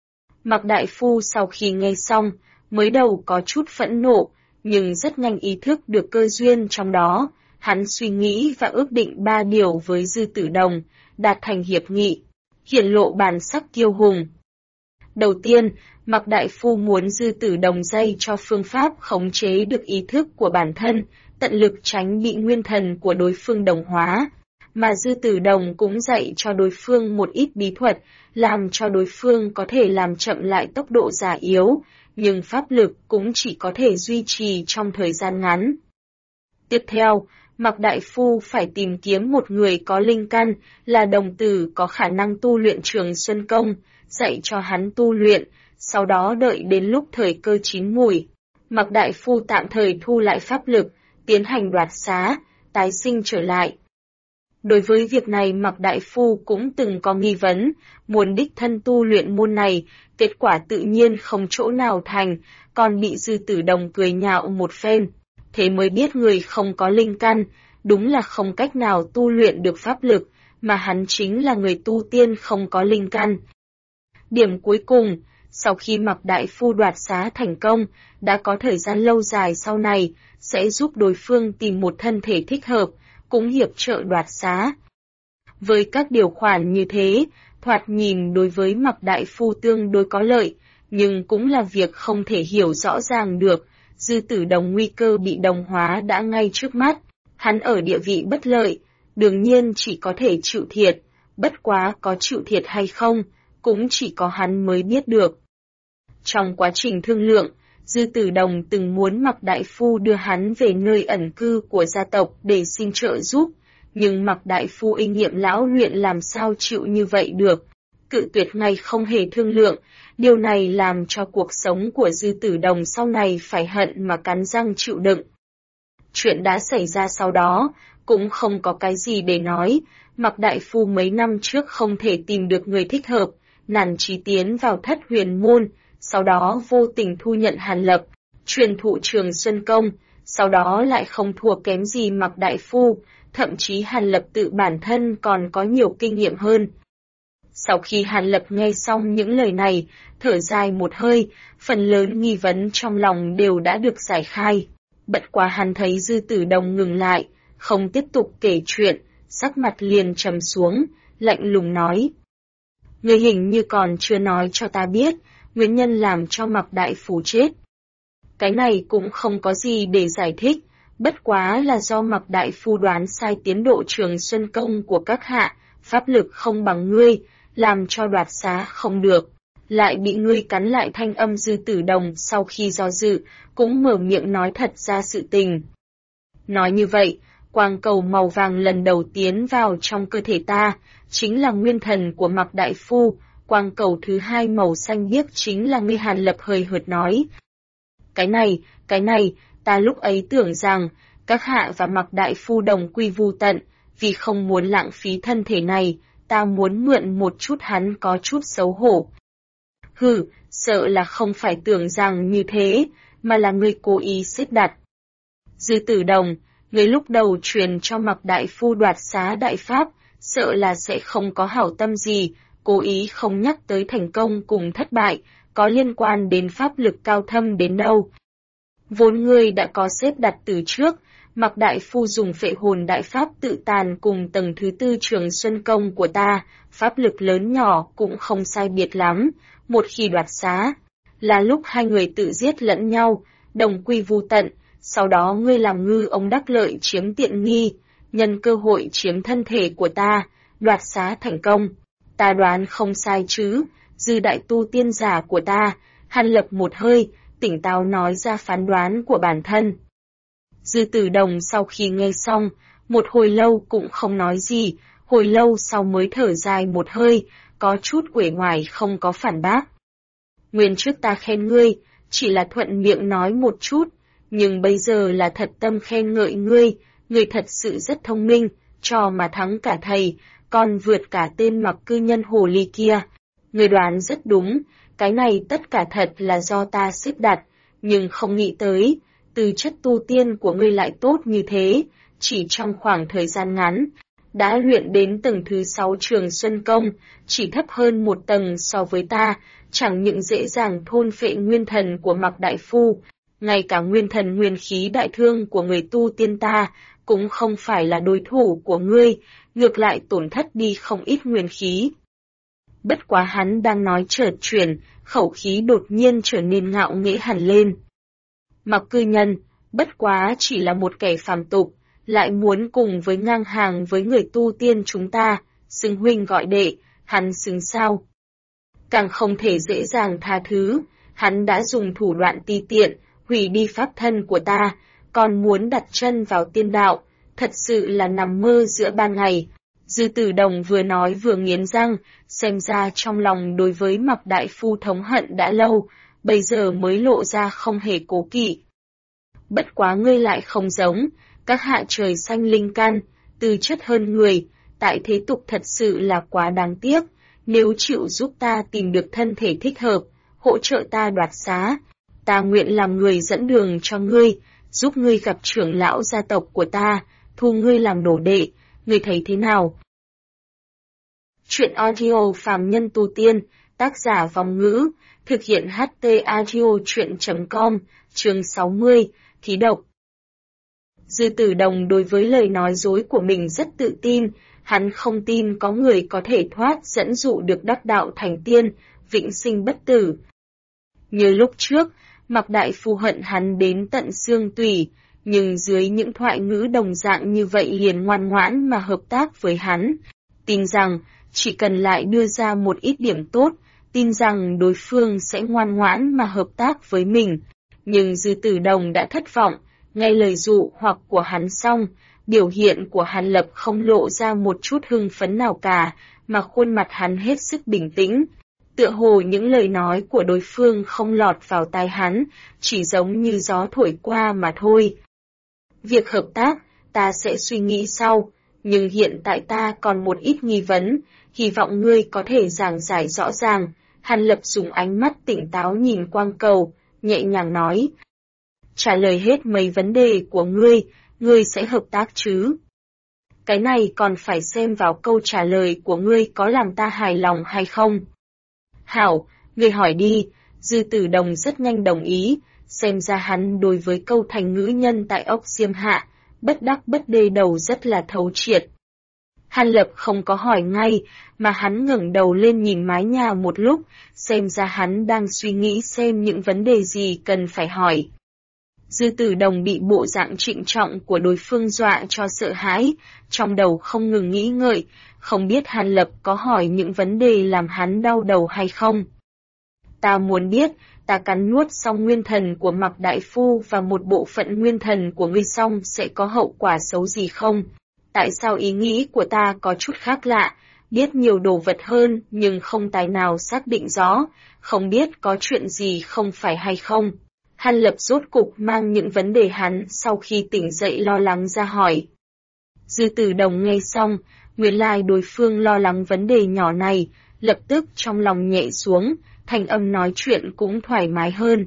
Mạc Đại Phu sau khi nghe xong, mới đầu có chút phẫn nộ, nhưng rất nhanh ý thức được cơ duyên trong đó, hắn suy nghĩ và ước định 3 điều với Dư Tử Đồng, đạt thành hiệp nghị, hiển lộ bản sắc kiêu hùng. Đầu tiên, Mạc Đại Phu muốn Dư Tử Đồng dạy cho phương pháp khống chế được ý thức của bản thân, tận lực tránh bị nguyên thần của đối phương đồng hóa. Mà Dư Tử Đồng cũng dạy cho đối phương một ít bí thuật, làm cho đối phương có thể làm chậm lại tốc độ già yếu, nhưng pháp lực cũng chỉ có thể duy trì trong thời gian ngắn. Tiếp theo, Mạc Đại Phu phải tìm kiếm một người có linh căn, là đồng tử có khả năng tu luyện Trường Xuân Công, dạy cho hắn tu luyện, sau đó đợi đến lúc thời cơ chín mùi. Mạc Đại Phu tạm thời thu lại pháp lực, tiến hành đoạt xá, tái sinh trở lại. Đối với việc này Mạc Đại Phu cũng từng có nghi vấn, muốn đích thân tu luyện môn này, kết quả tự nhiên không chỗ nào thành, còn bị Dư Tử Đồng cười nhạo một phen. Thế mới biết người không có linh căn, đúng là không cách nào tu luyện được pháp lực, mà hắn chính là người tu tiên không có linh căn. Điểm cuối cùng, sau khi Mạc Đại Phu đoạt xá thành công, đã có thời gian lâu dài sau này, sẽ giúp đối phương tìm một thân thể thích hợp, cũng hiệp trợ đoạt xá. Với các điều khoản như thế, thoạt nhìn đối với Mạc Đại Phu tương đối có lợi, nhưng cũng là việc không thể hiểu rõ ràng được. Dư Tử Đồng nguy cơ bị đồng hóa đã ngay trước mắt, hắn ở địa vị bất lợi, đương nhiên chỉ có thể chịu thiệt, bất quá có chịu thiệt hay không, cũng chỉ có hắn mới biết được. Trong quá trình thương lượng, Dư Tử Đồng từng muốn Mạc Đại Phu đưa hắn về nơi ẩn cư của gia tộc để xin trợ giúp, nhưng Mạc Đại Phu kinh nghiệm lão luyện làm sao chịu như vậy được, cự tuyệt ngay không hề thương lượng, điều này làm cho cuộc sống của Dư Tử Đồng sau này phải hận mà cắn răng chịu đựng. Chuyện đã xảy ra sau đó, cũng không có cái gì để nói, Mạc Đại Phu mấy năm trước không thể tìm được người thích hợp, nản chí tiến vào Thất Huyền Môn, sau đó vô tình thu nhận Hàn Lập, truyền thụ Trường Xuân Công, sau đó lại không thua kém gì Mạc Đại Phu, thậm chí Hàn Lập tự bản thân còn có nhiều kinh nghiệm hơn. Sau khi Hàn Lập nghe xong những lời này, thở dài một hơi, phần lớn nghi vấn trong lòng đều đã được giải khai. Bất quá hắn thấy Dư Tử Đồng ngừng lại, không tiếp tục kể chuyện, sắc mặt liền trầm xuống, lạnh lùng nói, Ngươi hình như còn chưa nói cho ta biết, nguyên nhân làm cho Mạc Đại Phu chết. Cái này cũng không có gì để giải thích, bất quá là do Mạc Đại Phu đoán sai tiến độ Trường Xuân Công của các hạ, pháp lực không bằng ngươi, làm cho đoạt xá không được. Lại bị ngươi cắn lại. Thanh âm Dư Tử Đồng sau khi do dự, cũng mở miệng nói thật ra sự tình. Nói như vậy, quang cầu màu vàng lần đầu tiến vào trong cơ thể ta, chính là nguyên thần của Mạc Đại Phu, quang cầu thứ hai màu xanh biếc chính là ngươi. Hàn Lập hơi hợt nói. Cái này, ta lúc ấy tưởng rằng, các hạ và Mạc Đại Phu đồng quy vu tận, vì không muốn lãng phí thân thể này, ta muốn mượn một chút. Hắn có chút xấu hổ. Hừ, sợ là không phải tưởng rằng như thế, mà là ngươi cố ý xếp đặt. Dư Tử Đồng, ngươi lúc đầu truyền cho Mạc Đại Phu đoạt xá đại pháp, sợ là sẽ không có hảo tâm gì, cố ý không nhắc tới thành công cùng thất bại, có liên quan đến pháp lực cao thâm đến đâu. Vốn ngươi đã có xếp đặt từ trước, Mạc Đại Phu dùng phệ hồn đại pháp tự tàn cùng tầng thứ tư Trường Xuân Công của ta, pháp lực lớn nhỏ cũng không sai biệt lắm, một khi đoạt xá, là lúc hai người tự giết lẫn nhau, đồng quy vu tận, sau đó ngươi làm ngư ông đắc lợi chiếm tiện nghi, nhân cơ hội chiếm thân thể của ta, đoạt xá thành công. Ta đoán không sai chứ, Dư đại tu tiên giả của ta. Hàn Lập một hơi, tỉnh táo nói ra phán đoán của bản thân. Dư Tử Đồng sau khi nghe xong, một hồi lâu cũng không nói gì, hồi lâu sau mới thở dài một hơi, có chút uể oải không có phản bác. Nguyên trước ta khen ngươi, chỉ là thuận miệng nói một chút, nhưng bây giờ là thật tâm khen ngợi ngươi, ngươi thật sự rất thông minh, trò mà thắng cả thầy, còn vượt cả tên Mặc cư nhân hồ ly kia. Ngươi đoán rất đúng, cái này tất cả thật là do ta xếp đặt, nhưng không nghĩ tới, tư chất tu tiên của ngươi lại tốt như thế, chỉ trong khoảng thời gian ngắn, đã luyện đến tầng thứ 6 Trường Xuân Công, chỉ thấp hơn một tầng so với ta, chẳng những dễ dàng thôn phệ nguyên thần của Mạc Đại Phu, ngay cả nguyên thần nguyên khí đại thương của người tu tiên ta, cũng không phải là đối thủ của ngươi, ngược lại tổn thất đi không ít nguyên khí. Bất quá hắn đang nói chợt chuyển, khẩu khí đột nhiên trở nên ngạo nghễ hẳn lên. Mạc cư nhân, bất quá chỉ là một kẻ phàm tục, lại muốn cùng với ngang hàng với người tu tiên chúng ta, xưng huynh gọi đệ, hắn xứng sao? Càng không thể dễ dàng tha thứ, hắn đã dùng thủ đoạn ti tiện, hủy đi pháp thân của ta, còn muốn đặt chân vào tiên đạo, thật sự là nằm mơ giữa ban ngày. Dư Tử Đồng vừa nói vừa nghiến răng, xem ra trong lòng đối với Mạc Đại Phu thống hận đã lâu, bây giờ mới lộ ra không hề cố kỵ. Bất quá ngươi lại không giống, các hạ trời xanh linh căn, tư chất hơn người, tại thế tục thật sự là quá đáng tiếc, nếu chịu giúp ta tìm được thân thể thích hợp, hỗ trợ ta đoạt xá, ta nguyện làm người dẫn đường cho ngươi, giúp ngươi gặp trưởng lão gia tộc của ta, thu ngươi làm đồ đệ, ngươi thấy thế nào? Chuyện audio phàm nhân tu tiên, tác giả Vong Ngữ, thực hiện HT Audio Chuyện.com, chương 60, Thí độc. Dư Tử Đồng đối với lời nói dối của mình rất tự tin, hắn không tin có người có thể thoát dẫn dụ được đắc đạo thành tiên, vĩnh sinh bất tử. Như lúc trước, Mạc Đại Phu hận hắn đến tận xương tủy, nhưng dưới những thoại ngữ đồng dạng như vậy liền ngoan ngoãn mà hợp tác với hắn. Tin rằng, chỉ cần lại đưa ra một ít điểm tốt, tin rằng đối phương sẽ ngoan ngoãn mà hợp tác với mình. Nhưng Dư Tử Đồng đã thất vọng, nghe lời dụ hoặc của hắn xong, biểu hiện của Hàn Lập không lộ ra một chút hưng phấn nào cả, mà khuôn mặt hắn hết sức bình tĩnh. Tựa hồ những lời nói của đối phương không lọt vào tai hắn, chỉ giống như gió thổi qua mà thôi. Việc hợp tác, ta sẽ suy nghĩ sau, nhưng hiện tại ta còn một ít nghi vấn, hy vọng ngươi có thể giảng giải rõ ràng. Hàn Lập dùng ánh mắt tỉnh táo nhìn quang cầu, nhẹ nhàng nói. Trả lời hết mấy vấn đề của ngươi sẽ hợp tác chứ? Cái này còn phải xem vào câu trả lời của ngươi có làm ta hài lòng hay không. Hảo, ngươi hỏi đi, Dư Tử Đồng rất nhanh đồng ý, xem ra hắn đối với câu thành ngữ nhân tại ốc Diêm Hạ, bất đắc bất đê đầu rất là thấu triệt. Hàn Lập không có hỏi ngay, mà hắn ngẩng đầu lên nhìn mái nhà một lúc, xem ra hắn đang suy nghĩ xem những vấn đề gì cần phải hỏi. Dư Tử Đồng bị bộ dạng trịnh trọng của đối phương dọa cho sợ hãi, trong đầu không ngừng nghĩ ngợi, không biết Hàn Lập có hỏi những vấn đề làm hắn đau đầu hay không. Ta muốn biết, ta cắn nuốt xong nguyên thần của Mạc Đại Phu và một bộ phận nguyên thần của ngươi xong sẽ có hậu quả xấu gì không? Tại sao ý nghĩ của ta có chút khác lạ, biết nhiều đồ vật hơn nhưng không tài nào xác định rõ, không biết có chuyện gì không phải hay không? Hàn Lập rốt cục mang những vấn đề hắn sau khi tỉnh dậy lo lắng ra hỏi. Dư Tử Đồng nghe xong, nguyên lai đối phương lo lắng vấn đề nhỏ này, lập tức trong lòng nhẹ xuống, thanh âm nói chuyện cũng thoải mái hơn.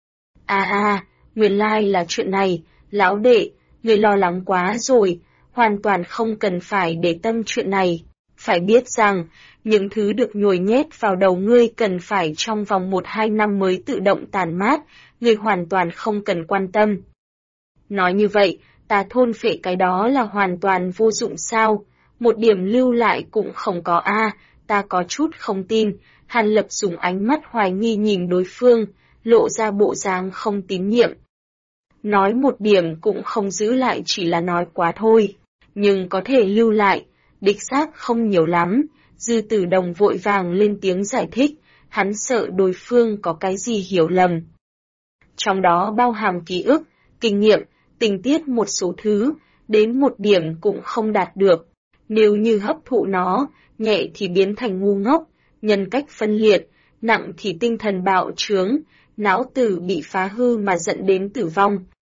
Nguyên lai là chuyện này, lão đệ, người lo lắng quá rồi, hoàn toàn không cần phải để tâm chuyện này. Phải biết rằng, những thứ được nhồi nhét vào đầu ngươi cần phải trong vòng 1-2 năm mới tự động tàn mát, ngươi hoàn toàn không cần quan tâm. Nói như vậy, ta thôn phệ cái đó là hoàn toàn vô dụng sao? Một điểm lưu lại cũng không có ta có chút không tin. Hàn Lập dùng ánh mắt hoài nghi nhìn đối phương, lộ ra bộ dáng không tín nhiệm. Nói một điểm cũng không giữ lại chỉ là nói quá thôi, nhưng có thể lưu lại, đích xác không nhiều lắm. Dư Tử Đồng vội vàng lên tiếng giải thích, hắn sợ đối phương có cái gì hiểu lầm. Trong đó bao hàm ký ức, kinh nghiệm, tình tiết một số thứ, đến một điểm cũng không đạt được. Nếu như hấp thụ nó, nhẹ thì biến thành ngu ngốc, nhân cách phân liệt, nặng thì tinh thần bạo trướng, não tử bị phá hư mà dẫn đến tử vong.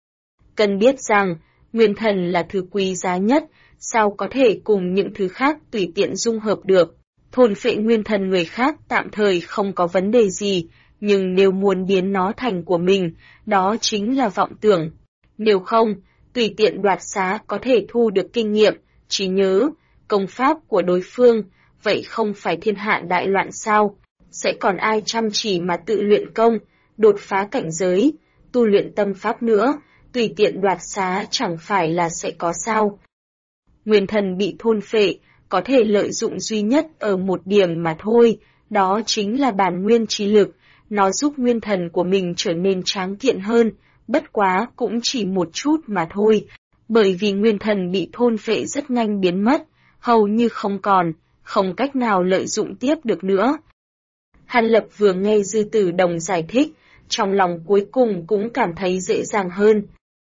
Cần biết rằng, nguyên thần là thứ quý giá nhất, sao có thể cùng những thứ khác tùy tiện dung hợp được. Thôn phệ nguyên thần người khác tạm thời không có vấn đề gì, nhưng nếu muốn biến nó thành của mình, đó chính là vọng tưởng. Nếu không, tùy tiện đoạt xá có thể thu được kinh nghiệm, trí nhớ, công pháp của đối phương, vậy không phải thiên hạ đại loạn sao? Sẽ còn ai chăm chỉ mà tự luyện công, đột phá cảnh giới, tu luyện tâm pháp nữa, tùy tiện đoạt xá chẳng phải là sẽ có sao? Nguyên thần bị thôn phệ, có thể lợi dụng duy nhất ở một điểm mà thôi, đó chính là bản nguyên trí lực, nó giúp nguyên thần của mình trở nên tráng kiện hơn, bất quá cũng chỉ một chút mà thôi, bởi vì nguyên thần bị thôn phệ rất nhanh biến mất, hầu như không còn, không cách nào lợi dụng tiếp được nữa. Hàn Lập vừa nghe Dư Tử Đồng giải thích, trong lòng cuối cùng cũng cảm thấy dễ dàng hơn.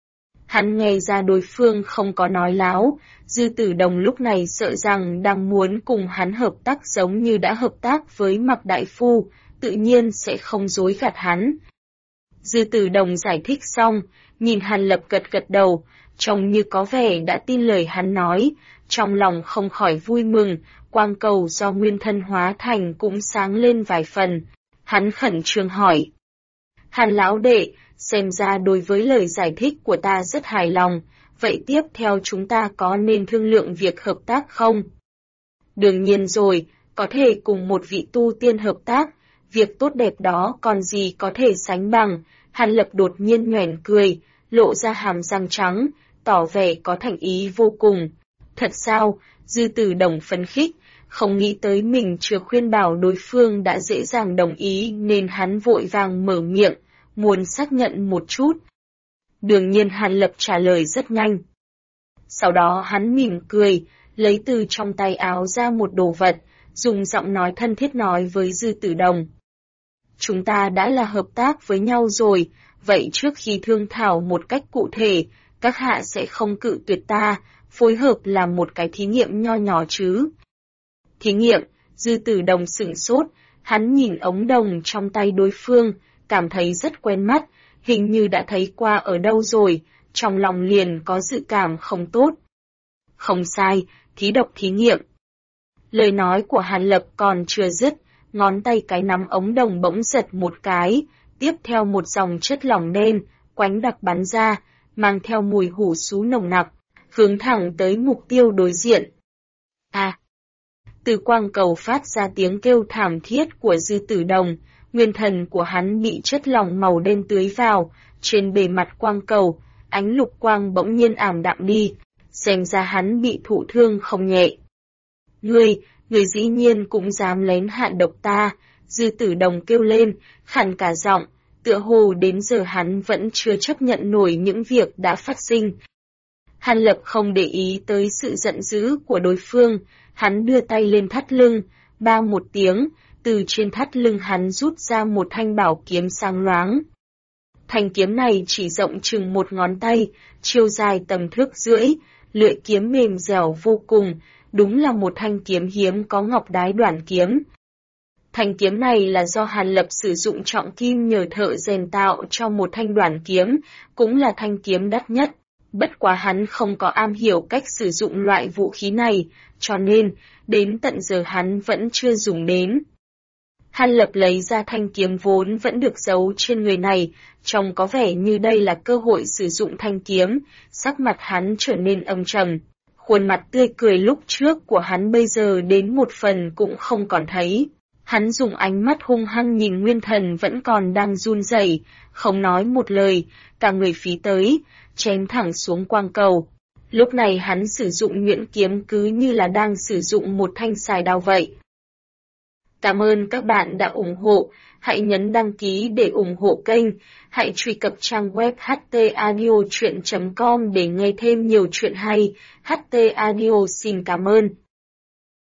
Hắn nghe ra đối phương không có nói láo, Dư Tử Đồng lúc này sợ rằng đang muốn cùng hắn hợp tác giống như đã hợp tác với Mạc Đại Phu, tự nhiên sẽ không dối gạt hắn. Dư Tử Đồng giải thích xong, nhìn Hàn Lập gật gật đầu, trông như có vẻ đã tin lời hắn nói, trong lòng không khỏi vui mừng, quang cầu do nguyên thân hóa thành cũng sáng lên vài phần. Hắn khẩn trương hỏi. Hàn lão đệ, xem ra đối với lời giải thích của ta rất hài lòng, vậy tiếp theo chúng ta có nên thương lượng việc hợp tác không? Đương nhiên rồi, có thể cùng một vị tu tiên hợp tác, việc tốt đẹp đó còn gì có thể sánh bằng. Hàn Lập đột nhiên nhoẻn cười, lộ ra hàm răng trắng, tỏ vẻ có thành ý vô cùng. Thật sao? Dư Tử Đồng phấn khích, không nghĩ tới mình chưa khuyên bảo đối phương đã dễ dàng đồng ý nên hắn vội vàng mở miệng, muốn xác nhận một chút. Đương nhiên Hàn Lập trả lời rất nhanh. Sau đó hắn mỉm cười, lấy từ trong tay áo ra một đồ vật, dùng giọng nói thân thiết nói với Dư Tử Đồng. Chúng ta đã là hợp tác với nhau rồi, vậy trước khi thương thảo một cách cụ thể, các hạ sẽ không cự tuyệt ta, phối hợp làm một cái thí nghiệm nho nhỏ chứ. Thí nghiệm, Dư Tử Đồng sửng sốt, hắn nhìn ống đồng trong tay đối phương, cảm thấy rất quen mắt, hình như đã thấy qua ở đâu rồi, trong lòng liền có dự cảm không tốt. Không sai, thí độc thí nghiệm. Lời nói của Hàn Lập còn chưa dứt, ngón tay cái nắm ống đồng bỗng giật một cái, tiếp theo một dòng chất lỏng đen, quánh đặc bắn ra, mang theo mùi hủ sú nồng nặc, hướng thẳng tới mục tiêu đối diện. Từ quang cầu phát ra tiếng kêu thảm thiết của Dư Tử Đồng, nguyên thần của hắn bị chất lỏng màu đen tưới vào, trên bề mặt quang cầu, ánh lục quang bỗng nhiên ảm đạm đi, xem ra hắn bị thụ thương không nhẹ. Người dĩ nhiên cũng dám lén hạ độc ta, Dư Tử Đồng kêu lên, khàn cả giọng, tựa hồ đến giờ hắn vẫn chưa chấp nhận nổi những việc đã phát sinh. Hàn Lập không để ý tới sự giận dữ của đối phương, hắn đưa tay lên thắt lưng, bang một tiếng, từ trên thắt lưng hắn rút ra một thanh bảo kiếm sáng loáng. Thanh kiếm này chỉ rộng chừng một ngón tay, chiều dài tầm thước rưỡi, lưỡi kiếm mềm dẻo vô cùng, đúng là một thanh kiếm hiếm có ngọc đái đoản kiếm. Thanh kiếm này là do Hàn Lập sử dụng trọng kim nhờ thợ rèn tạo cho một thanh đoản kiếm, cũng là thanh kiếm đắt nhất. Bất quá hắn không có am hiểu cách sử dụng loại vũ khí này, cho nên, đến tận giờ hắn vẫn chưa dùng đến. Hàn Lập lấy ra thanh kiếm vốn vẫn được giấu trên người này, trông có vẻ như đây là cơ hội sử dụng thanh kiếm, sắc mặt hắn trở nên âm trầm. Khuôn mặt tươi cười lúc trước của hắn bây giờ đến một phần cũng không còn thấy. Hắn dùng ánh mắt hung hăng nhìn Nguyên Thần vẫn còn đang run rẩy, không nói một lời, cả người phí tới, chém thẳng xuống quang cầu. Lúc này hắn sử dụng nhuyễn kiếm cứ như là đang sử dụng một thanh xài đao vậy. Cảm ơn các bạn đã ủng hộ, hãy nhấn đăng ký để ủng hộ kênh, hãy truy cập trang web htaudio.com để nghe thêm nhiều chuyện hay. HT Audio xin cảm ơn.